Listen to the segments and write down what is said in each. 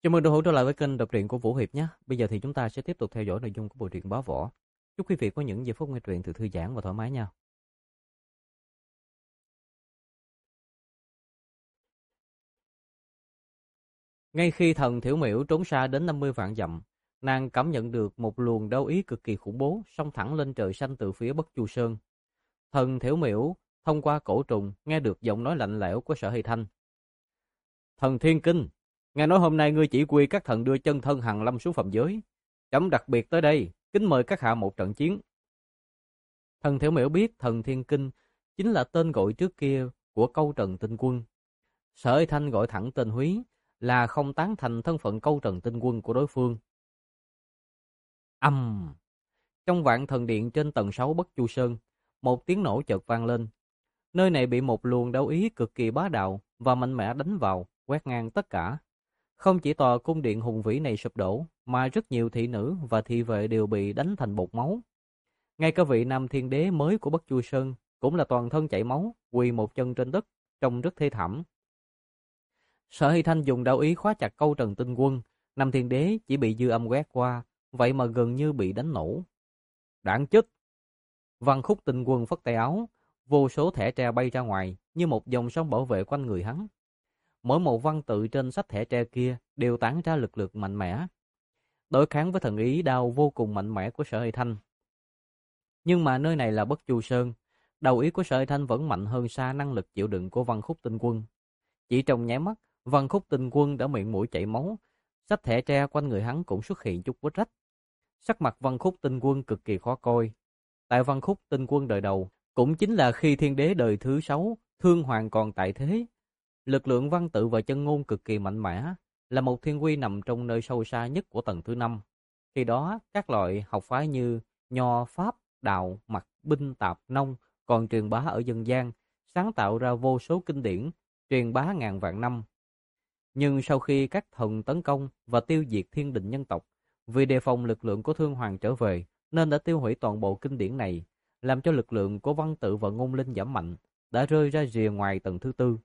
Chào mừng đồng hữu trở lại với kênh đọc truyện của Vũ Hiệp nhé. Bây giờ thì chúng ta sẽ tiếp tục theo dõi nội dung của bộ truyện Bá Võ. Chúc quý vị có những giây phút nghe truyện từ thư giãn và thoải mái nha. Ngay khi thần Thiểu Miểu trốn xa đến 50 vạn dặm, nàng cảm nhận được một luồng đau ý cực kỳ khủng bố xông thẳng lên trời xanh từ phía Bất Chu Sơn. Thần Thiểu Miểu thông qua cổ trùng nghe được giọng nói lạnh lẽo của Sở Hy Thanh. Thần Thiên Kinh, nghe nói hôm nay ngươi chỉ quy các thần đưa chân thân Hàn Lâm xuống phạm giới. Trẫm đặc biệt tới đây, kính mời các hạ một trận chiến. Thần Thiểu Miểu biết Thần Thiên Kinh chính là tên gọi trước kia của Câu Trần Tinh Quân. Sở Hy Thanh gọi thẳng tên Húy là không tán thành thân phận Câu Trần Tinh Quân của đối phương. Ầm! Trong vạn thần điện trên tầng 6 Bất Chu Sơn, một tiếng nổ chợt vang lên. Nơi này bị một luồng đấu ý cực kỳ bá đạo và mạnh mẽ đánh vào, quét ngang tất cả. Không chỉ tòa cung điện hùng vĩ này sụp đổ, mà rất nhiều thị nữ và thị vệ đều bị đánh thành bột máu. Ngay cả vị Nam Thiên Đế mới của Bất Chu Sơn cũng là toàn thân chảy máu, quỳ một chân trên đất, trông rất thê thảm. Sở Hy Thanh dùng đạo ý khóa chặt Câu Trần Tinh Quân, Nam Thiên Đế chỉ bị dư âm quét qua, vậy mà gần như bị đánh nổ. Đáng chết! Văn Khúc Tinh Quân phất tay áo, vô số thẻ tre bay ra ngoài như một dòng sông bảo vệ quanh người hắn. Mỗi một văn tự trên sách thẻ tre kia đều tản ra lực lượng mạnh mẽ, đối kháng với thần ý đao vô cùng mạnh mẽ của Sở Hy Thanh. Nhưng mà nơi này là Bất Chu Sơn, đầu ý của Sở Hy Thanh vẫn mạnh hơn xa năng lực chịu đựng của Văn Khúc Tinh Quân. Chỉ trong nháy mắt, Văn Khúc Tinh Quân đã miệng mũi chảy máu, sách thẻ tre quanh người hắn cũng xuất hiện chút vết rách. Sắc mặt Văn Khúc Tinh Quân cực kỳ khó coi. Tại Văn Khúc Tinh Quân đời đầu, cũng chính là khi Thiên Đế đời thứ 6, Thương Hoàng còn tại thế. Lực lượng văn tự và chân ngôn cực kỳ mạnh mẽ, là một thiên quy nằm trong nơi sâu xa nhất của tầng thứ 5. Khi đó, các loại học phái như Nho, Pháp, Đạo, Mặc, Binh, Tạp, Nông còn truyền bá ở dân gian, sáng tạo ra vô số kinh điển, truyền bá ngàn vạn năm. Nhưng sau khi các thần tấn công và tiêu diệt thiên đình nhân tộc, vì đề phòng lực lượng của Thương Hoàng trở về, nên đã tiêu hủy toàn bộ kinh điển này, làm cho lực lượng của văn tự và ngôn linh giảm mạnh, đã rơi ra rìa ngoài tầng thứ 4.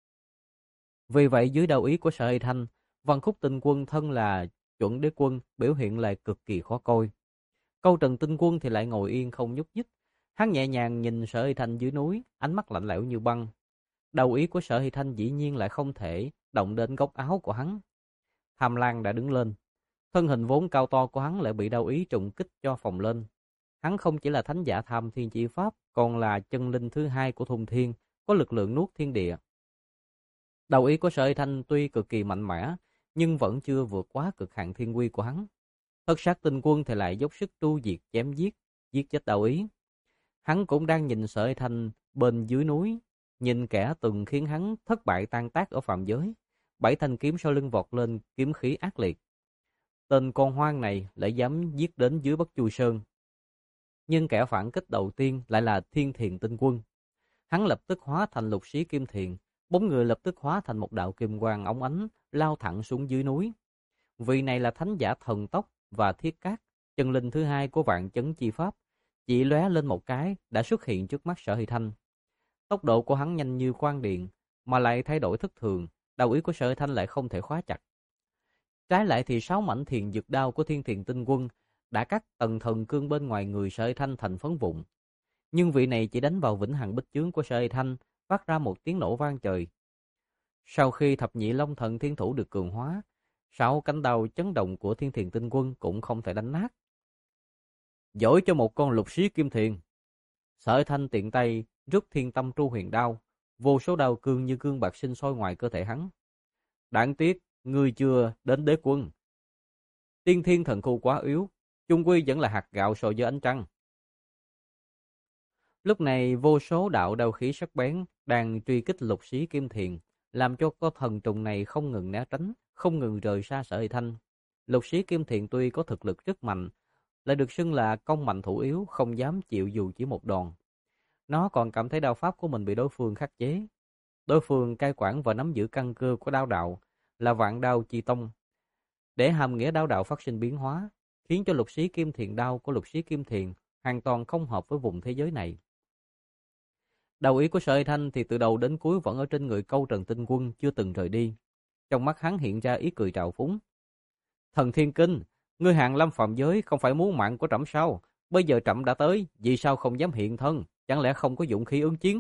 Vì vậy dưới đạo ý của Sở Hy Thanh, Văn Khúc Tinh Quân thân là chuẩn đế quân biểu hiện lại cực kỳ khó coi. Câu Trần Tinh Quân thì lại ngồi yên không nhúc nhích. Hắn nhẹ nhàng nhìn Sở Hy Thanh dưới núi, ánh mắt lạnh lẽo như băng. Đầu ý của Sở Hy Thanh dĩ nhiên lại không thể động đến góc áo của hắn. Tham Lang đã đứng lên. Thân hình vốn cao to của hắn lại bị đau ý trùng kích cho phồng lên. Hắn không chỉ là thánh giả Tham Thiên Chi Pháp, còn là chân linh thứ 2 của Thùng Thiên, có lực lượng nuốt thiên địa. Đầu ý của Sở Hy Thanh tuy cực kỳ mạnh mẽ, nhưng vẫn chưa vượt quá cực hạn thiên quy của hắn. Thất Sát Tinh Quân thì lại dốc sức tru diệt chém giết, giết chết đạo ý. Hắn cũng đang nhìn Sở Hy Thanh bên dưới núi, nhìn kẻ từng khiến hắn thất bại tan tác ở phạm giới. 7 thanh kiếm sau lưng vọt lên, kiếm khí ác liệt. Tên con hoang này lại dám giết đến dưới Bất Chu Sơn. Nhưng kẻ phản kích đầu tiên lại là Thiên Thiền Tinh Quân. Hắn lập tức hóa thành lục xí kim thiền, bóng người lập tức hóa thành một đạo kim quang óng ánh, lao thẳng xuống dưới núi. Vị này là thánh giả Thần Tốc và Thiết Cát, chân linh thứ 2 của Vạn Chấn Chi Pháp. Chỉ lóe lên một cái đã xuất hiện trước mắt Sở Hy Thanh. Tốc độ của hắn nhanh như quang điện, mà lại thay đổi thất thường, đầu ý của Sở Hy Thanh lại không thể khóa chặt. Trái lại thì 6 mảnh thiền dược đao của Thiên Thiền Tinh Quân đã cắt tầng thần cương bên ngoài người Sở Hy Thanh thành phấn vụn. Nhưng vị này chỉ đánh vào vĩnh hằng bích chướng của Sở Hy Thanh, phát ra một tiếng nổ vang trời. Sau khi thập nhị long thần thiên thủ được cường hóa, 6 cánh đao chấn động của Thiên Thiền Tinh Quân cũng không thể đánh nát. Giỏi cho một con lục xí kim thiền. Sở Hy Thanh tiện tay rút Thiên Tâm Tru Huyền Đao, vô số đao cương như cương bạc sinh sôi ngoài cơ thể hắn. Đáng tiếc, ngươi chưa đến đế quân. Tiên Thiên Thần Khu quá yếu, chung quy vẫn là hạt gạo so với ánh trăng. Lúc này vô số đạo đao khí sắc bén đang truy kích lục xí kim thiền, làm cho con thần trùng này không ngừng né tránh, không ngừng rời xa Sở Hy Thanh. Lục xí kim thiền tuy có thực lực rất mạnh, lại được xưng là công mạnh thủ yếu, không dám chịu dù chỉ một đòn. Nó còn cảm thấy đao pháp của mình bị đối phương khắc chế. Đối phương cai quản và nắm giữ căn cơ của đao đạo là Vạn Đao Chi Tông, để hàm nghĩa đao đạo phát sinh biến hóa, khiến cho lục xí kim thiền đao của lục xí kim thiền hoàn toàn không hợp với vùng thế giới này. Đầu ý của Sở Hy Thanh thì từ đầu đến cuối vẫn ở trên người Câu Trần Tinh Quân, chưa từng rời đi. Trong mắt hắn hiện ra ý cười trào phúng, Thần Thiên Kinh, ngươi hàng lâm phạm giới không phải muốn mạng của trẫm sao? Bây giờ trẫm đã tới, vì sao không dám hiện thân? Chẳng lẽ không có dũng khí ứng chiến?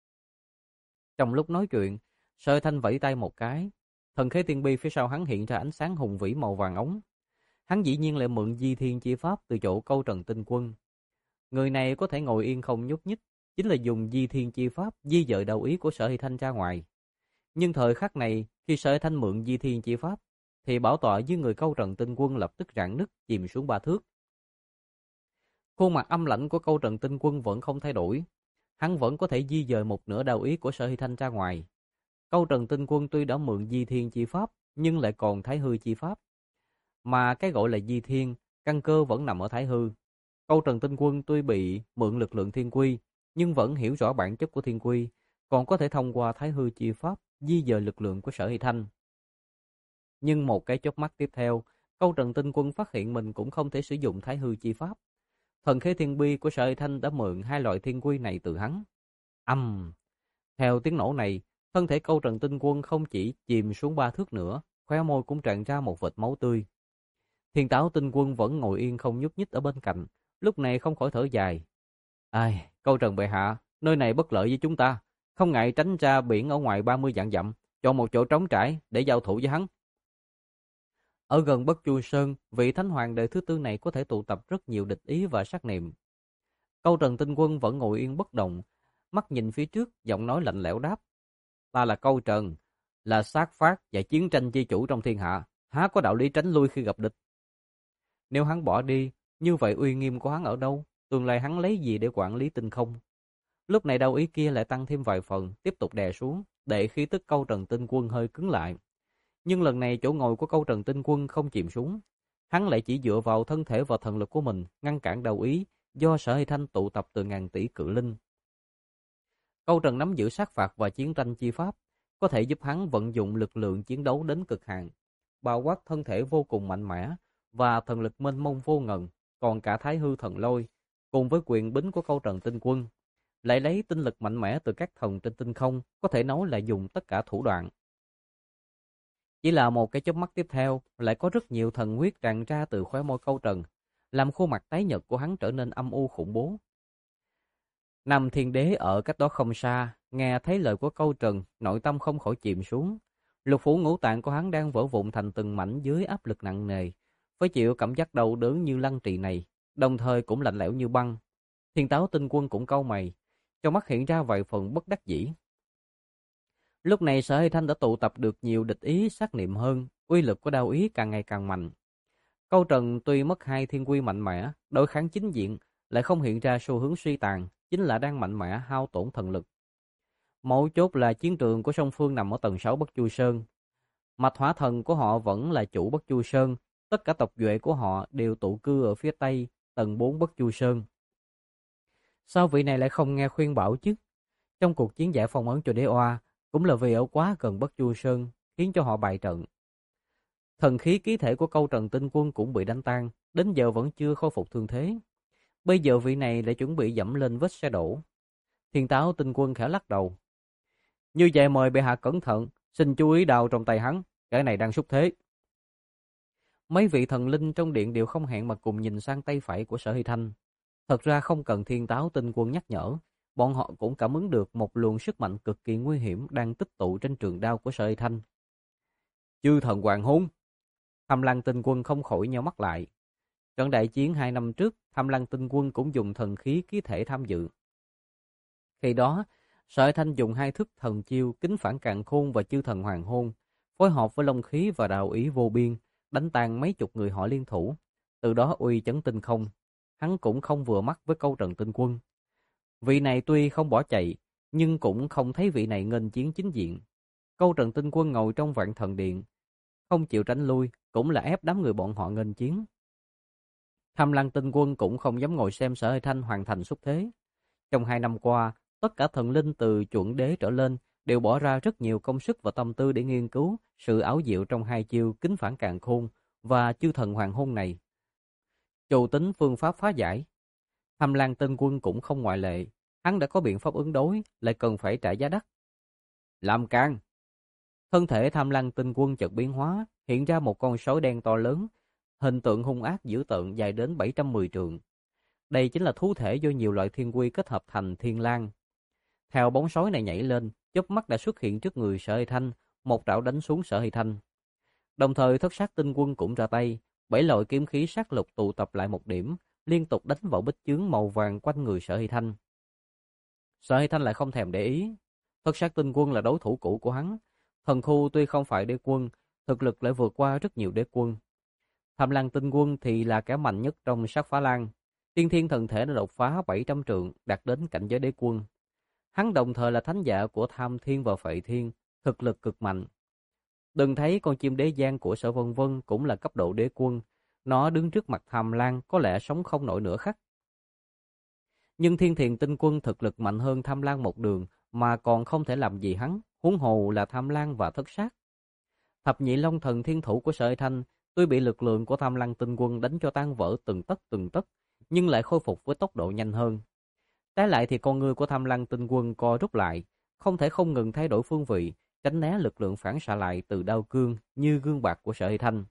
Trong lúc nói chuyện, Sơ Thanh vẫy tay một cái, thần khế tiên bi phía sau hắn hiện ra ánh sáng hùng vĩ màu vàng ống. Hắn dĩ nhiên lại mượn di thiên chi pháp từ chỗ Câu Trần Tinh Quân. Người này có thể ngồi yên không nhúc nhích, chính là dùng di thiên chi pháp di dời đầu ý của Sở Hy Thanh ra ngoài. Nhưng thời khắc này, khi Sở Hy Thanh mượn di thiên chi pháp, thì bảo tọa dưới người Câu Trần Tinh Quân lập tức rạn nứt chìm xuống 3 thước. Khuôn mặt âm lãnh của Câu Trần Tinh Quân vẫn không thay đổi, hắn vẫn có thể di dời một nửa đầu ý của Sở Hy Thanh ra ngoài. Câu Trần Tinh Quân tuy đã mượn di thiên chi pháp, nhưng lại còn thái hư chi pháp. Mà cái gọi là di thiên, căn cơ vẫn nằm ở thái hư. Câu Trần Tinh Quân tuy bị mượn lực lượng thiên quy, nhưng vẫn hiểu rõ bản chất của thiên quy, còn có thể thông qua thái hư chi pháp di dời lực lượng của Sở Hy Thanh. Nhưng một cái chớp mắt tiếp theo, Câu Trần Tinh Quân phát hiện mình cũng không thể sử dụng thái hư chi pháp. Thần khế thiên bi của Sở Hy Thanh đã mượn hai loại thiên quy này từ hắn. Theo tiếng nổ này, thân thể Câu Trần Tinh Quân không chỉ chìm xuống 3 thước nữa, khóe môi cũng tràn ra một vệt máu tươi. Thiên Táo Tinh Quân vẫn ngồi yên không nhúc nhích ở bên cạnh, lúc này không khỏi thở dài. Ai, Câu Trần bệ hạ, nơi này bất lợi với chúng ta, không ngại tránh ra biển ở ngoài 30 vạn dặm, chọn một chỗ trống trải để giao thủ với hắn. Ở gần Bất Chu Sơn, vị Thánh Hoàng đời thứ tư này có thể tụ tập rất nhiều địch ý và sát niệm. Câu Trần Tinh Quân vẫn ngồi yên bất động, mắt nhìn phía trước, giọng nói lạnh lẽo đáp. Ta là Câu Trần, là sát phát và chiến tranh chi chủ trong thiên hạ, há có đạo lý tránh lui khi gặp địch. Nếu hắn bỏ đi, như vậy uy nghiêm của hắn ở đâu? Tương lai hắn lấy gì để quản lý tinh không? Lúc này đầu ý kia lại tăng thêm vài phần, tiếp tục đè xuống, để khí tức Câu Trần Tinh Quân hơi cứng lại. Nhưng lần này chỗ ngồi của Câu Trần Tinh Quân không chìm xuống. Hắn lại chỉ dựa vào thân thể và thần lực của mình ngăn cản đầu ý do Sở Hy Thanh tụ tập từ ngàn tỷ cự linh. Câu Trần nắm giữ sát phạt và chiến tranh chi pháp, có thể giúp hắn vận dụng lực lượng chiến đấu đến cực hạn, bao quát thân thể vô cùng mạnh mẽ và thần lực mênh mông vô ngần, còn cả thái hư thần lôi, cùng với quyền bính của Câu Trần Tinh Quân, lại lấy tinh lực mạnh mẽ từ các thần trên tinh không, có thể nói là dùng tất cả thủ đoạn. Chỉ là một cái chớp mắt tiếp theo, lại có rất nhiều thần huyết tràn ra từ khóe môi Câu Trần, làm khuôn mặt tái nhợt của hắn trở nên âm u khủng bố. Nam Thiên Đế ở cách đó không xa, nghe thấy lời của Câu Trần, nội tâm không khỏi chìm xuống. Lục phủ ngũ tạng của hắn đang vỡ vụn thành từng mảnh dưới áp lực nặng nề, phải chịu cảm giác đau đớn như lăng trì này, đồng thời cũng lạnh lẽo như băng. Thiên Táo Tinh Quân cũng cau mày, trong mắt hiện ra vài phần bất đắc dĩ. Lúc này Sở Hy Thanh đã tụ tập được nhiều địch ý sát niệm hơn, uy lực của đao ý càng ngày càng mạnh. Câu Trần tuy mất hai thiên quy mạnh mẽ, đối kháng chính diện lại không hiện ra xu hướng suy tàn, chính là đang mạnh mẽ hao tổn thần lực. Mấu chốt là chiến trường của song phương nằm ở tầng 6 Bất Chu Sơn. Mạch hỏa thần của họ vẫn là chủ Bất Chu Sơn, tất cả tộc duệ của họ đều tụ cư ở phía tây, tầng 4 Bất Chu Sơn. Sao vị này lại không nghe khuyên bảo chứ? Trong cuộc chiến giải phong ấn cho Đế Oa, cũng là vì ở quá gần Bất Chu Sơn, khiến cho họ bại trận. Thần khí ký thể của Câu Trần Tinh Quân cũng bị đánh tan, đến giờ vẫn chưa khôi phục thương thế. Bây giờ vị này lại chuẩn bị dẫm lên vết xe đổ. Thiên Táo Tinh Quân khẽ lắc đầu. Như vậy mời bệ hạ cẩn thận, xin chú ý đao trong tay hắn, cái này đang xúc thế. Mấy vị thần linh trong điện đều không hẹn mà cùng nhìn sang tay phải của Sở Hy Thanh. Thật ra không cần Thiên Táo Tinh Quân nhắc nhở, bọn họ cũng cảm ứng được một luồng sức mạnh cực kỳ nguy hiểm đang tích tụ trên trường đao của Sở Hy Thanh. Chư thần hoàng hôn! Tham Lăng Tinh Quân không khỏi nheo mắt lại. Trận đại chiến 2 năm trước, Tham Lăng Tinh Quân cũng dùng thần khí ký thể tham dự. Khi đó, Sở Hy Thanh dùng 2 thức thần chiêu Kính Phản Càn Khôn và Chư Thần Hoàng Hôn, phối hợp với long khí và đạo ý vô biên, đánh tan mấy chục người họ liên thủ, từ đó uy chấn tinh không. Hắn cũng không vừa mắt với Câu Trần Tinh Quân. Vị này tuy không bỏ chạy, nhưng cũng không thấy vị này nghênh chiến chính diện. Câu Trần Tinh Quân ngồi trong Vạn Thần Điện, không chịu tránh lui, cũng là ép đám người bọn họ nghênh chiến. Tham Lăng Tinh Quân cũng không dám ngồi xem Sở Hy Thanh hoàn thành xúc thế. Trong 2 năm qua, tất cả thần linh từ chuẩn đế trở lên đều bỏ ra rất nhiều công sức và tâm tư để nghiên cứu sự ảo diệu trong 2 chiêu Kính Phản Càn Khôn và Chư Thần Hoàng Hôn này. Chủ tính phương pháp phá giải. Tham Lăng Tinh Quân cũng không ngoại lệ, hắn đã có biện pháp ứng đối, lại cần phải trả giá đắt. Làm can! Thân thể Tham Lăng Tinh Quân chợt biến hóa, hiện ra một con sói đen to lớn, hình tượng hung ác dữ tợn dài đến 710 trượng. Đây chính là thú thể do nhiều loại thiên quy kết hợp thành thiên lang. Theo bóng sói này nhảy lên, chớp mắt đã xuất hiện trước người Sở Hy Thanh, một trảo đánh xuống Sở Hy Thanh. Đồng thời thất sát tinh quân cũng ra tay, 7 loại kiếm khí sát lục tụ tập lại một điểm, liên tục đánh vào bích chướng màu vàng quanh người Sở Hy Thanh. Sở Hy Thanh lại không thèm để ý, thất sát tinh quân là đối thủ cũ của hắn. Thần khu tuy không phải đế quân, thực lực lại vượt qua rất nhiều đế quân. Tham Lang tinh quân thì là kẻ mạnh nhất trong sát phá lang. Tiên thiên thần thể đã đột phá 700 trượng, đạt đến cảnh giới đế quân. Hắn đồng thời là thánh giả của Tham Thiên và Phệ Thiên, thực lực cực mạnh. Đừng thấy con chim đế giang của Sở Vân Vân cũng là cấp độ đế quân, nó đứng trước mặt Tham Lang có lẽ sống không nổi nửa khắc. Nhưng Thiên Thiền tinh quân thực lực mạnh hơn Tham Lang một đường mà còn không thể làm gì hắn, huống hồ là Tham Lang và thất sát. Thập nhị long thần thiên thủ của Sở Hy Thanh tuy bị lực lượng của Tham Lang tinh quân đánh cho tan vỡ từng tấc, nhưng lại khôi phục với tốc độ nhanh hơn. Trái lại thì con ngươi của Tham Lang tinh quân co rút lại, không thể không ngừng thay đổi phương vị, tránh né lực lượng phản xạ lại từ đao cương như gương bạc của Sở Hy Thanh.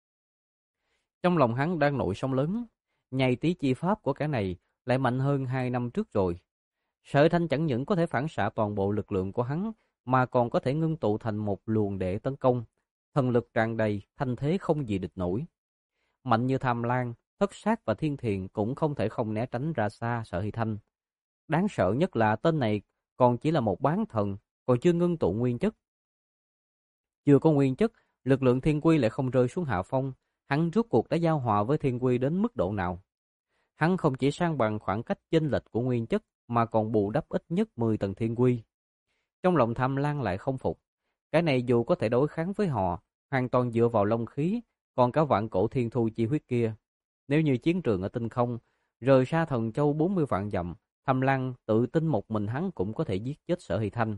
Trong lòng hắn đang nổi sóng lớn, nhầy tí chi pháp của kẻ này lại mạnh hơn 2 năm trước rồi. Sở Hy Thanh chẳng những có thể phản xạ toàn bộ lực lượng của hắn, mà còn có thể ngưng tụ thành một luồng để tấn công. Thần lực tràn đầy, thanh thế không gì địch nổi. Mạnh như Tham Lang, thất sát và thiên thiền cũng không thể không né tránh ra xa Sở Hy Thanh. Đáng sợ nhất là tên này còn chỉ là một bán thần, còn chưa ngưng tụ nguyên chất. Chưa có nguyên chất, lực lượng thiên quy lại không rơi xuống hạ phong. Hắn rốt cuộc đã giao hòa với thiên quy đến mức độ nào? Hắn không chỉ sang bằng khoảng cách chênh lệch của nguyên chất, mà còn bù đắp ít nhất 10 tầng thiên quy. Trong lòng Tham Lang lại không phục. Cái này dù có thể đối kháng với họ, hoàn toàn dựa vào long khí, còn cả vạn cổ thiên thu chi huyết kia. Nếu như chiến trường ở tinh không, rời xa Thần Châu 40 vạn dặm, Tham Lang tự tin một mình hắn cũng có thể giết chết Sở Hy Thanh.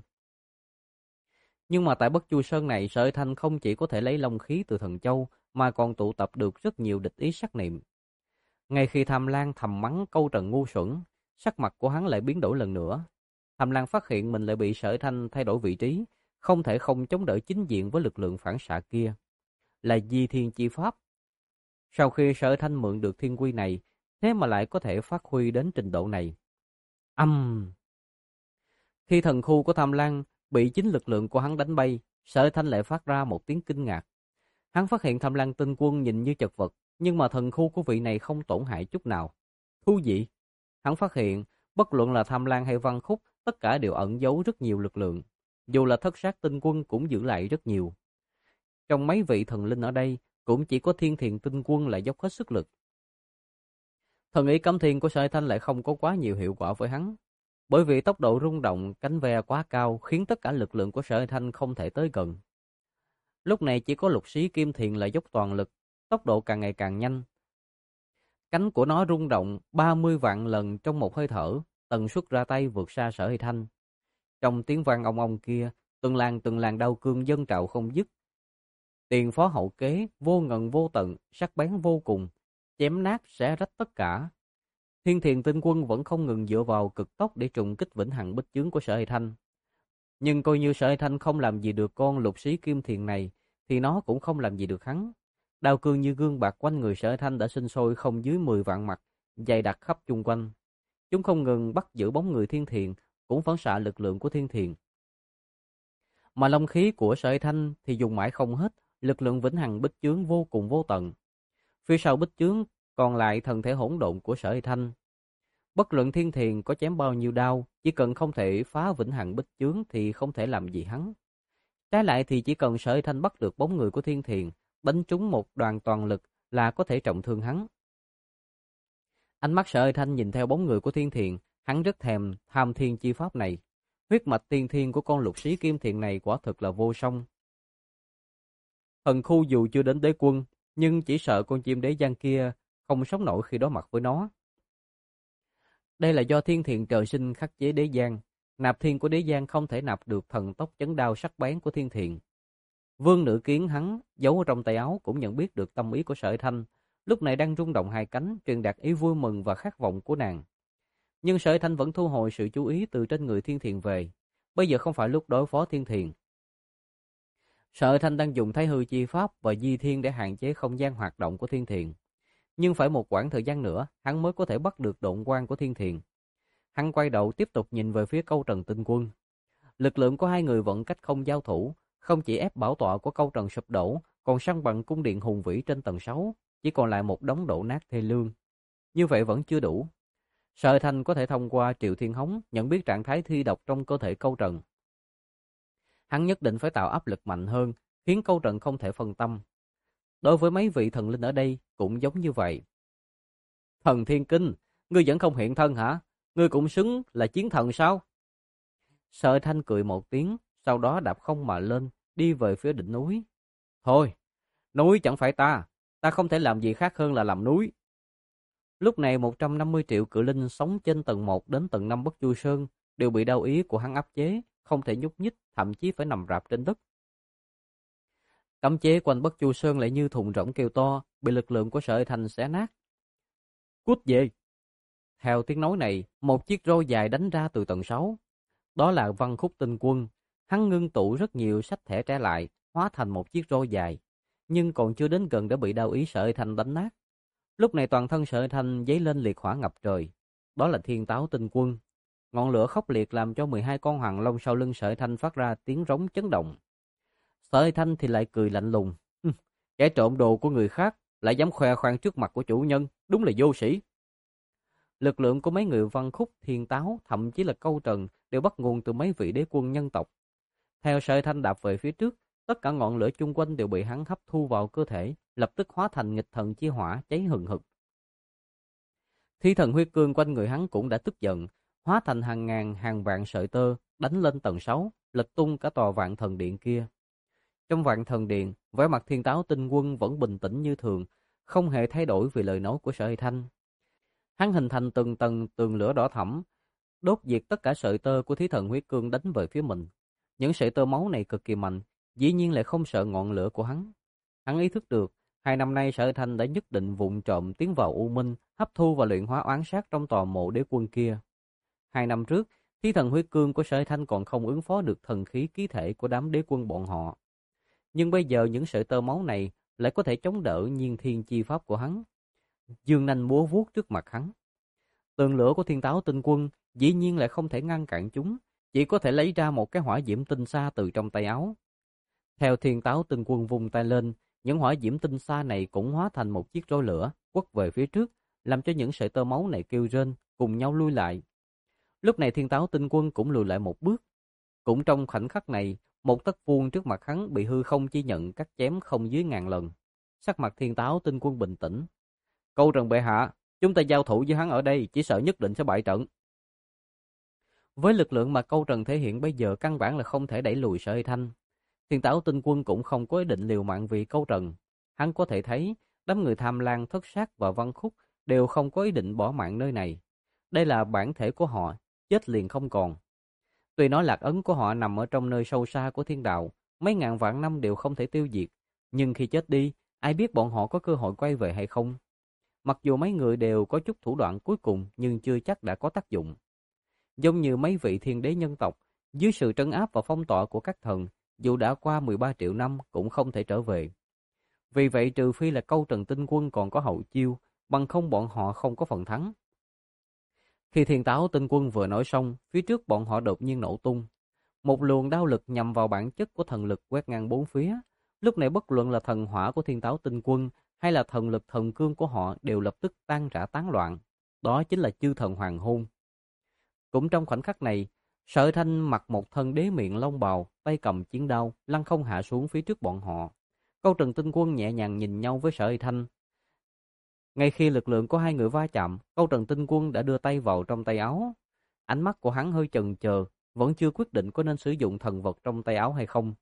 Nhưng mà tại Bất Chu Sơn này, Sở Hy Thanh không chỉ có thể lấy long khí từ Thần Châu, mà còn tụ tập được rất nhiều địch ý sắc niệm. Ngay khi Tham Lang thầm mắng câu trần ngu xuẩn, sắc mặt của hắn lại biến đổi lần nữa. Tham Lang phát hiện mình lại bị Sở Hy Thanh thay đổi vị trí, không thể không chống đỡ chính diện với lực lượng phản xạ kia, là di thiên chi pháp. Sau khi Sở Hy Thanh mượn được thiên quy này, thế mà lại có thể phát huy đến trình độ này. Khi thần khu của Tham Lang bị chính lực lượng của hắn đánh bay, Sở Hy Thanh lại phát ra một tiếng kinh ngạc. Hắn phát hiện Tham Lang tinh quân nhìn như chật vật, nhưng mà thần khu của vị này không tổn hại chút nào. Thú vị! Hắn phát hiện, bất luận là Tham Lang hay Văn Khúc, tất cả đều ẩn giấu rất nhiều lực lượng. Dù là thất sát tinh quân cũng giữ lại rất nhiều. Trong mấy vị thần linh ở đây, cũng chỉ có Thiên Thiền tinh quân là dốc hết sức lực. Thần ý cấm thiên của Sở Hy Thanh lại không có quá nhiều hiệu quả với hắn. Bởi vì tốc độ rung động cánh ve quá cao khiến tất cả lực lượng của Sở Hy Thanh không thể tới gần. Lúc này chỉ có Lục Xí Kim Thiền là dốc toàn lực, tốc độ càng ngày càng nhanh. Cánh của nó rung động 30 vạn lần trong một hơi thở, tần suất ra tay vượt xa Sở Hy Thanh. Trong tiếng vang ong ong kia, từng làn đao cương dâng trào không dứt. Tiền phó hậu kế, vô ngần vô tận, sắc bén vô cùng, chém nát xé rách tất cả. Thiên Thiền tinh quân vẫn không ngừng dựa vào cực tốc để trùng kích vĩnh hằng bích chướng của Sở Hy Thanh. Nhưng coi như Sở Hy Thanh không làm gì được con Lục Xí Kim Thiền này, thì nó cũng không làm gì được hắn. Đao cương như gương bạc quanh người Sở Hy Thanh đã sinh sôi không dưới 10 vạn mặt, dày đặc khắp chung quanh. Chúng không ngừng bắt giữ bóng người Thiên Thiền, cũng phản xạ lực lượng của Thiên Thiền. Mà long khí của Sở Hy Thanh thì dùng mãi không hết, lực lượng vĩnh hằng bích chướng vô cùng vô tận. Phía sau bích chướng còn lại thần thể hỗn độn của Sở Hy Thanh. Bất luận Thiên Thiền có chém bao nhiêu đao, chỉ cần không thể phá vĩnh hằng bích chướng thì không thể làm gì hắn. Trái lại thì chỉ cần Sở Hy Thanh bắt được bóng người của Thiên Thiền, đánh trúng một đoàn toàn lực là có thể trọng thương hắn. Ánh mắt Sở Hy Thanh nhìn theo bóng người của Thiên Thiền, hắn rất thèm tham thiên chi pháp này. Huyết mạch tiên thiên của con Lục Xí Kim Thiền này quả thực là vô song. Thần khu dù chưa đến đế quân, nhưng chỉ sợ con chim đế giang kia không sống nổi khi đối mặt với nó. Đây là do Thiên Thiền trời sinh khắc chế đế giang, nạp thiên của đế giang không thể nạp được thần tốc chấn đao sắc bén của Thiên Thiền. Vương Nữ Kiến hắn giấu ở trong tay áo cũng nhận biết được tâm ý của Sở Hy Thanh, lúc này đang rung động hai cánh, truyền đạt ý vui mừng và khát vọng của nàng. Nhưng Sở Hy Thanh vẫn thu hồi sự chú ý từ trên người Thiên Thiền về, bây giờ không phải lúc đối phó Thiên Thiền. Sở Thanh đang dùng Thái Hư chi pháp và di thiên để hạn chế không gian hoạt động của Thiên Thiền. Nhưng phải một quãng thời gian nữa, hắn mới có thể bắt được độn quang của Thiên Thiền. Hắn quay đầu tiếp tục nhìn về phía Câu Trần Tinh Quân. Lực lượng của hai người vẫn cách không giao thủ, không chỉ ép bảo tọa của Câu Trần sụp đổ, còn săn bằng cung điện hùng vĩ trên tầng 6, chỉ còn lại một đống đổ nát thê lương. Như vậy vẫn chưa đủ. Sở Thanh có thể thông qua Triệu Thiên Hống nhận biết trạng thái thi độc trong cơ thể Câu Trần. Hắn nhất định phải tạo áp lực mạnh hơn, khiến Câu Trần không thể phân tâm. Đối với mấy vị thần linh ở đây cũng giống như vậy. Thần Thiên Kinh, ngươi vẫn không hiện thân hả? Ngươi cũng xứng là chiến thần sao? Sở Thanh cười một tiếng, sau đó đạp không mà lên, đi về phía đỉnh núi. Thôi, núi chẳng phải ta không thể làm gì khác hơn là làm núi. Lúc này 150 triệu cự linh sống trên tầng 1 đến tầng 5 Bất Chu Sơn đều bị đao ý của hắn áp chế, không thể nhúc nhích, thậm chí phải nằm rạp trên đất. Cấm chế quanh Bất Chu Sơn lại như thùng rỗng kêu to, bị lực lượng của Sở Thanh xé nát. Cút về! Theo tiếng nói này, một chiếc roi dài đánh ra từ tầng 6. Đó là Văn Khúc Tinh Quân. Hắn ngưng tụ rất nhiều sách thẻ trả lại, hóa thành một chiếc roi dài, nhưng còn chưa đến gần đã bị đao ý Sở Thanh đánh nát. Lúc này toàn thân Sở Thanh giấy lên liệt hỏa ngập trời. Đó là Thiên Táo Tinh Quân. Ngọn lửa khốc liệt làm cho 12 con hoàng long sau lưng Sở Thanh phát ra tiếng rống chấn động. Sở Thanh thì lại cười lạnh lùng. Kẻ trộm đồ của người khác lại dám khoe khoang trước mặt của chủ nhân, đúng là vô sĩ. Lực lượng của mấy người Văn Khúc, Thiên Táo, thậm chí là Câu Trần đều bắt nguồn từ mấy vị đế quân nhân tộc. Theo Sở Thanh đạp về phía trước, tất cả ngọn lửa chung quanh đều bị hắn hấp thu vào cơ thể, lập tức hóa thành nghịch thần chi hỏa cháy hừng hực. Thi thần huyết cương quanh người hắn cũng đã tức giận, hóa thành hàng ngàn hàng vạn sợi tơ, đánh lên tầng 6, lật tung cả tòa Vạn Thần Điện kia. Trong Vạn Thần Điện, vẻ mặt Thiên Táo Tinh Quân vẫn bình tĩnh như thường, không hề thay đổi vì lời nói của Sở Thanh. Hắn hình thành từng tầng tường lửa đỏ thẫm, đốt diệt tất cả sợi tơ của Thí Thần Huyết Cương đánh về phía mình. Những sợi tơ máu này cực kỳ mạnh, dĩ nhiên lại không sợ ngọn lửa của hắn. Hắn ý thức được, 2 năm nay Sở Thanh đã nhất định vụng trộm tiến vào U Minh, hấp thu và luyện hóa oán sát trong tòa mộ đế quân kia. 2 năm trước, Thí Thần Huyết Cương của Sở Thanh còn không ứng phó được thần khí ký thể của đám đế quân bọn họ. Nhưng bây giờ những sợi tơ máu này lại có thể chống đỡ nhiên thiên chi pháp của hắn. Dương nanh múa vuốt trước mặt hắn. Tường lửa của Thiên Táo Tinh Quân dĩ nhiên lại không thể ngăn cản chúng, chỉ có thể lấy ra một cái hỏa diễm tinh xa từ trong tay áo. Theo Thiên Táo Tinh Quân vung tay lên, những hỏa diễm tinh xa này cũng hóa thành một chiếc roi lửa, quất về phía trước, làm cho những sợi tơ máu này kêu rên, cùng nhau lui lại. Lúc này Thiên Táo Tinh Quân cũng lùi lại một bước. Cũng trong khoảnh khắc này, một tấc vuông trước mặt hắn bị hư không chi nhận cắt chém không dưới 1000 lần. Sắc mặt Thiên Táo Tinh Quân bình tĩnh. Câu Trần bệ hạ, chúng ta giao thủ với hắn ở đây, chỉ sợ nhất định sẽ bại trận. Với lực lượng mà Câu Trần thể hiện bây giờ căn bản là không thể đẩy lùi Sở Thanh. Thiên Táo Tinh Quân cũng không có ý định liều mạng vì Câu Trần. Hắn có thể thấy, đám người Tham Lang, Thất Sát và Văn Khúc đều không có ý định bỏ mạng nơi này. Đây là bản thể của họ, chết liền không còn. Tuy nói lạc ấn của họ nằm ở trong nơi sâu xa của thiên đạo, mấy ngàn vạn năm đều không thể tiêu diệt, nhưng khi chết đi, ai biết bọn họ có cơ hội quay về hay không. Mặc dù mấy người đều có chút thủ đoạn cuối cùng, nhưng chưa chắc đã có tác dụng. Giống như mấy vị thiên đế nhân tộc, dưới sự trấn áp và phong tỏa của các thần, dù đã qua 13 triệu năm cũng không thể trở về. Vì vậy trừ phi là Câu Trần Tinh Quân còn có hậu chiêu, bằng không bọn họ không có phần thắng. Khi Thiên Táo Tinh Quân vừa nói xong, phía trước bọn họ đột nhiên nổ tung. Một luồng đao lực nhằm vào bản chất của thần lực quét ngang bốn phía. Lúc này bất luận là thần hỏa của Thiên Táo Tinh Quân hay là thần lực thần cương của họ đều lập tức tan rã tán loạn. Đó chính là chư thần hoàng hôn. Cũng trong khoảnh khắc này, Sở Thanh mặc một thân đế miệng long bào, tay cầm chiến đao, lăng không hạ xuống phía trước bọn họ. Câu Trần Tinh Quân nhẹ nhàng nhìn nhau với Sở Thanh. Ngay khi lực lượng của hai người va chạm, Câu Trần Tinh Quân đã đưa tay vào trong tay áo. Ánh mắt của hắn hơi chần chờ, vẫn chưa quyết định có nên sử dụng thần vật trong tay áo hay không.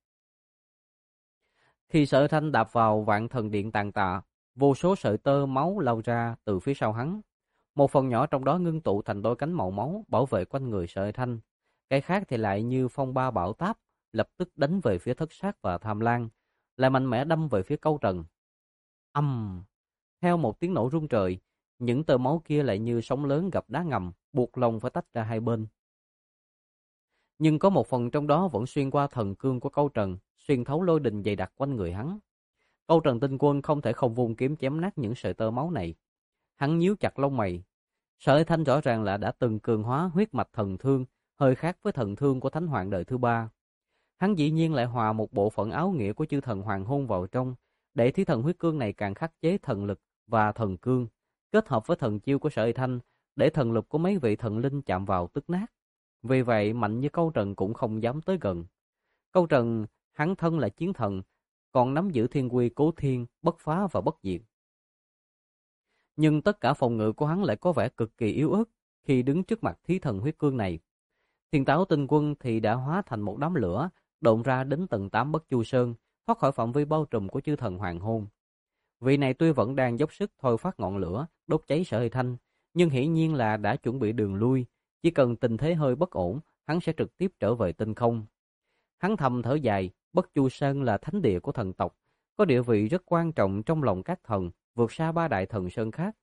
Khi Sở Thanh đạp vào Vạn Thần Điện tàn tạ, vô số sợi tơ máu lao ra từ phía sau hắn. Một phần nhỏ trong đó ngưng tụ thành đôi cánh màu máu bảo vệ quanh người Sở Thanh. Cái khác thì lại như phong ba bão táp, lập tức đánh về phía Thất Sát và Tham Lang, lại mạnh mẽ đâm về phía Câu Trần. Theo một tiếng nổ rung trời, những tơ máu kia lại như sóng lớn gặp đá ngầm, buộc lòng phải tách ra hai bên. Nhưng có một phần trong đó vẫn xuyên qua thần cương của Câu Trần, xuyên thấu lôi đình dày đặc quanh người hắn. Câu Trần Tinh Quân không thể không vung kiếm chém nát những sợi tơ máu này. Hắn nhíu chặt lông mày. Sở Thanh rõ ràng là đã từng cường hóa huyết mạch thần thương, hơi khác với thần thương của Thánh Hoàng đời thứ ba. Hắn dĩ nhiên lại hòa một bộ phận áo nghĩa của chư thần hoàng hôn vào trong, để Thí Thần Huyết Cương này càng khắc chế thần lực và thần cương, kết hợp với thần chiêu của Sở Thanh, để thần lực của mấy vị thần linh chạm vào tức nát. Vì vậy mạnh như Câu Trần cũng không dám tới gần. Câu Trần, hắn thân là chiến thần, còn nắm giữ thiên quy cố thiên, bất phá và bất diệt. Nhưng tất cả phòng ngự của hắn lại có vẻ cực kỳ yếu ớt khi đứng trước mặt Thí Thần Huyết Cương này. Thiên Táo Tinh Quân thì đã hóa thành một đám lửa, độn ra đến tầng 8 Bất Chu Sơn, thoát khỏi phạm vi bao trùm của chư thần hoàng hôn. Vị này tuy vẫn đang dốc sức thôi phát ngọn lửa, đốt cháy Sở Thanh, nhưng hiển nhiên là đã chuẩn bị đường lui, chỉ cần tình thế hơi bất ổn, hắn sẽ trực tiếp trở về tinh không. Hắn thầm thở dài, Bất Chu Sơn là thánh địa của thần tộc, có địa vị rất quan trọng trong lòng các thần, vượt xa ba đại thần sơn khác.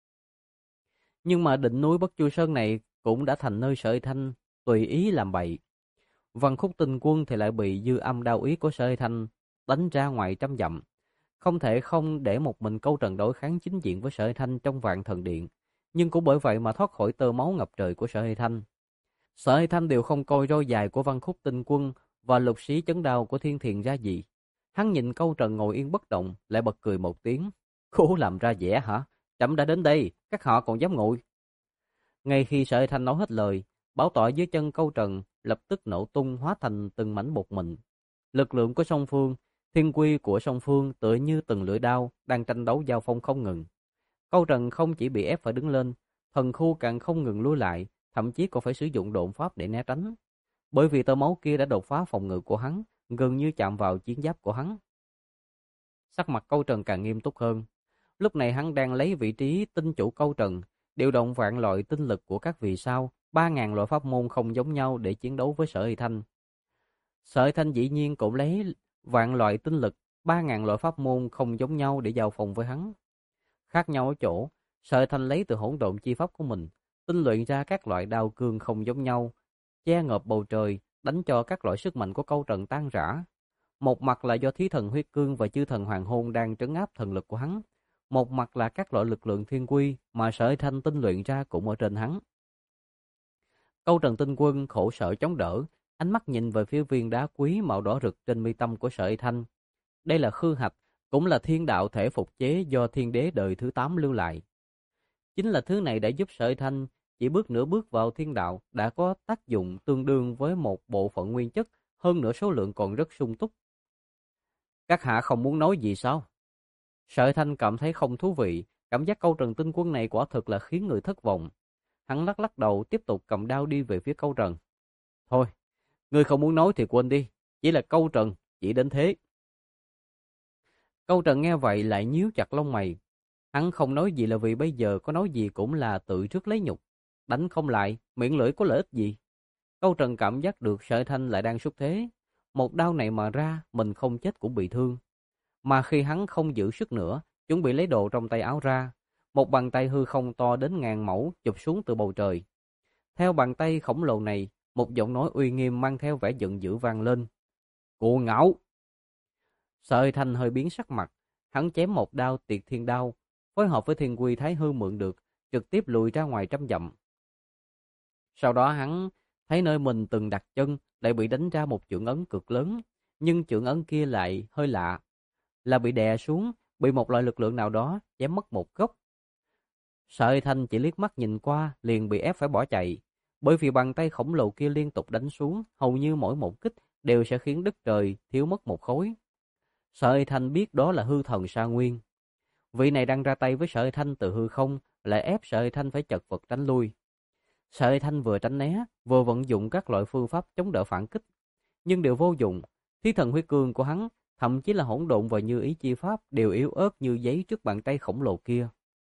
Nhưng mà đỉnh núi Bất Chu Sơn này cũng đã thành nơi Sở Thanh tùy ý làm bậy. Văn Khúc Tinh Quân thì lại bị dư âm đao ý của Sở Thanh đánh ra ngoài trăm dặm, không thể không để một mình Câu Trần đối kháng chính diện với Sở Thanh trong Vạn Thần Điện, nhưng cũng bởi vậy mà thoát khỏi tơ máu ngập trời của Sở Thanh. Sở Thanh đều không coi roi dài của Văn Khúc Tinh Quân và lục xí chấn đao của Thiên Thiền ra gì. Hắn nhìn Câu Trần ngồi yên bất động, lại bật cười một tiếng. Cố làm ra vẻ hả? Trẫm đã đến đây, các họ còn dám ngồi. Ngay khi Sở Thanh nói hết lời, bảo tọa dưới chân Câu Trần lập tức nổ tung hóa thành từng mảnh bột mịn. Lực lượng của song phương, thiên quy của song phương tựa như từng lưỡi đao đang tranh đấu giao phong không ngừng. Câu Trần không chỉ bị ép phải đứng lên, thần khu càng không ngừng lui lại, thậm chí còn phải sử dụng độn pháp để né tránh. Bởi vì tơ máu kia đã đột phá phòng ngự của hắn, gần như chạm vào chiến giáp của hắn. Sắc mặt Câu Trần càng nghiêm túc hơn. Lúc này hắn đang lấy vị trí tinh chủ Câu Trần, điều động vạn loại tinh lực của các vì sao, 3.000 loại pháp môn không giống nhau để chiến đấu với Sở Thanh. Sở Thanh dĩ nhiên cũng lấy vạn loại tinh lực, 3.000 loại pháp môn không giống nhau để giao phòng với hắn. Khác nhau ở chỗ, Sở Thanh lấy từ hỗn độn chi pháp của mình, tinh luyện ra các loại đao cương không giống nhau, che ngợp bầu trời, đánh cho các loại sức mạnh của Câu Trần tan rã. Một mặt là do Thí Thần Huyết Cương và chư thần hoàng hôn đang trấn áp thần lực của hắn, một mặt là các loại lực lượng thiên quy mà Sở Thanh tinh luyện ra cũng ở trên hắn. Câu Trần Tinh Quân khổ sở chống đỡ, ánh mắt nhìn về phía viên đá quý màu đỏ rực trên mi tâm của Sở Thanh. Đây là khư hạch, cũng là thiên đạo thể phục chế do thiên đế đời thứ 8 lưu lại. Chính là thứ này đã giúp Sở Thanh chỉ bước nửa bước vào thiên đạo đã có tác dụng tương đương với một bộ phận nguyên chất, hơn nữa số lượng còn rất sung túc. Các hạ không muốn nói gì sao? Sở Thanh cảm thấy không thú vị, cảm giác Câu Trần Tinh Quân này quả thực là khiến người thất vọng. Hắn lắc lắc đầu tiếp tục cầm đao đi về phía Câu Trần. Thôi, ngươi không muốn nói thì quên đi, chỉ là Câu Trần, chỉ đến thế. Câu Trần nghe vậy lại nhíu chặt lông mày. Hắn không nói gì là vì bây giờ có nói gì cũng là tự rước lấy nhục. Đánh không lại, miệng lưỡi có lợi ích gì? Câu Trần cảm giác được Sở Thanh lại đang xúc thế. Một đao này mà ra, mình không chết cũng bị thương. Mà khi hắn không giữ sức nữa, chuẩn bị lấy đồ trong tay áo ra, một bàn tay hư không to đến ngàn mẫu chụp xuống từ bầu trời. Theo bàn tay khổng lồ này, một giọng nói uy nghiêm mang theo vẻ giận dữ vang lên. Cuồng ngạo! Sở Thanh hơi biến sắc mặt, hắn chém một đao Tiệt Thiên Đao, phối hợp với Thiên Quy Thái Hư mượn được, trực tiếp lùi ra ngoài trăm dặm. Sau đó hắn thấy nơi mình từng đặt chân lại bị đánh ra một chưởng ấn cực lớn, nhưng chưởng ấn kia lại hơi lạ, là bị đè xuống, bị một loại lực lượng nào đó chém mất một góc. Sở Thanh chỉ liếc mắt nhìn qua liền bị ép phải bỏ chạy, bởi vì bàn tay khổng lồ kia liên tục đánh xuống, hầu như mỗi một kích đều sẽ khiến đất trời thiếu mất một khối. Sở Thanh biết đó là hư thần Sa Nguyên. Vị này đang ra tay với Sở Thanh từ hư không, lại ép Sở Thanh phải chật vật tránh lui. Sở Thanh vừa tránh né, vừa vận dụng các loại phương pháp chống đỡ phản kích, nhưng đều vô dụng. Thí Thần Huyết Cương của hắn, thậm chí là hỗn độn và như ý chi pháp đều yếu ớt như giấy trước bàn tay khổng lồ kia.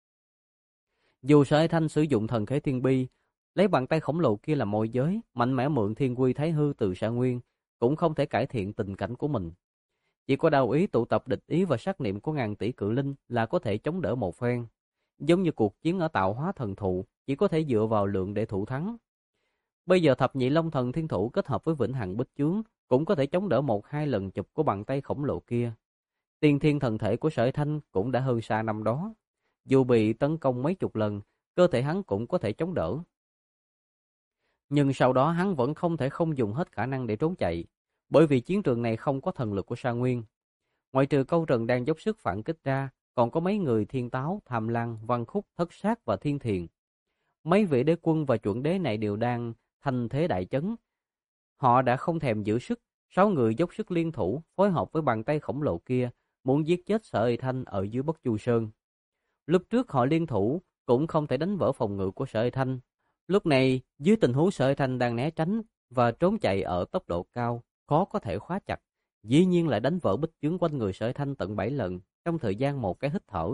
Dù Sở Thanh sử dụng thần khế thiên bi, lấy bàn tay khổng lồ kia làm môi giới, mạnh mẽ mượn thiên quy thái hư từ Sa Nguyên, cũng không thể cải thiện tình cảnh của mình. Chỉ có đao ý tụ tập địch ý và sát niệm của ngàn tỷ cự linh là có thể chống đỡ một phen. Giống như cuộc chiến ở tạo hóa thần thụ, chỉ có thể dựa vào lượng để thủ thắng. Bây giờ thập nhị long thần thiên thủ kết hợp với vĩnh hằng bích chướng cũng có thể chống đỡ 1-2 lần chụp của bàn tay khổng lồ kia. Tiên thiên thần thể của Sở Thanh cũng đã hơn xa năm đó. Dù bị tấn công mấy chục lần, cơ thể hắn cũng có thể chống đỡ. Nhưng sau đó hắn vẫn không thể không dùng hết khả năng để trốn chạy, bởi vì chiến trường này không có thần lực của Sa Nguyên. Ngoại trừ Câu Trần đang dốc sức phản kích ra, còn có mấy người Thiên Táo, Tham Lang, Văn Khúc, Thất Sát và Thiên Thiền. Mấy vị đế quân và chuẩn đế này đều đang thanh thế đại chấn. Họ đã không thèm giữ sức, 6 người dốc sức liên thủ, phối hợp với bàn tay khổng lồ kia, muốn giết chết Sở Ê Thanh ở dưới Bất Chu Sơn. Lúc trước họ liên thủ cũng không thể đánh vỡ phòng ngự của Sở Ê Thanh. Lúc này, dưới tình huống Sở Ê Thanh đang né tránh và trốn chạy ở tốc độ cao, khó có thể khóa chặt, dĩ nhiên lại đánh vỡ bích chướng quanh người Sở Ê Thanh tận 7 lần trong thời gian một cái hít thở.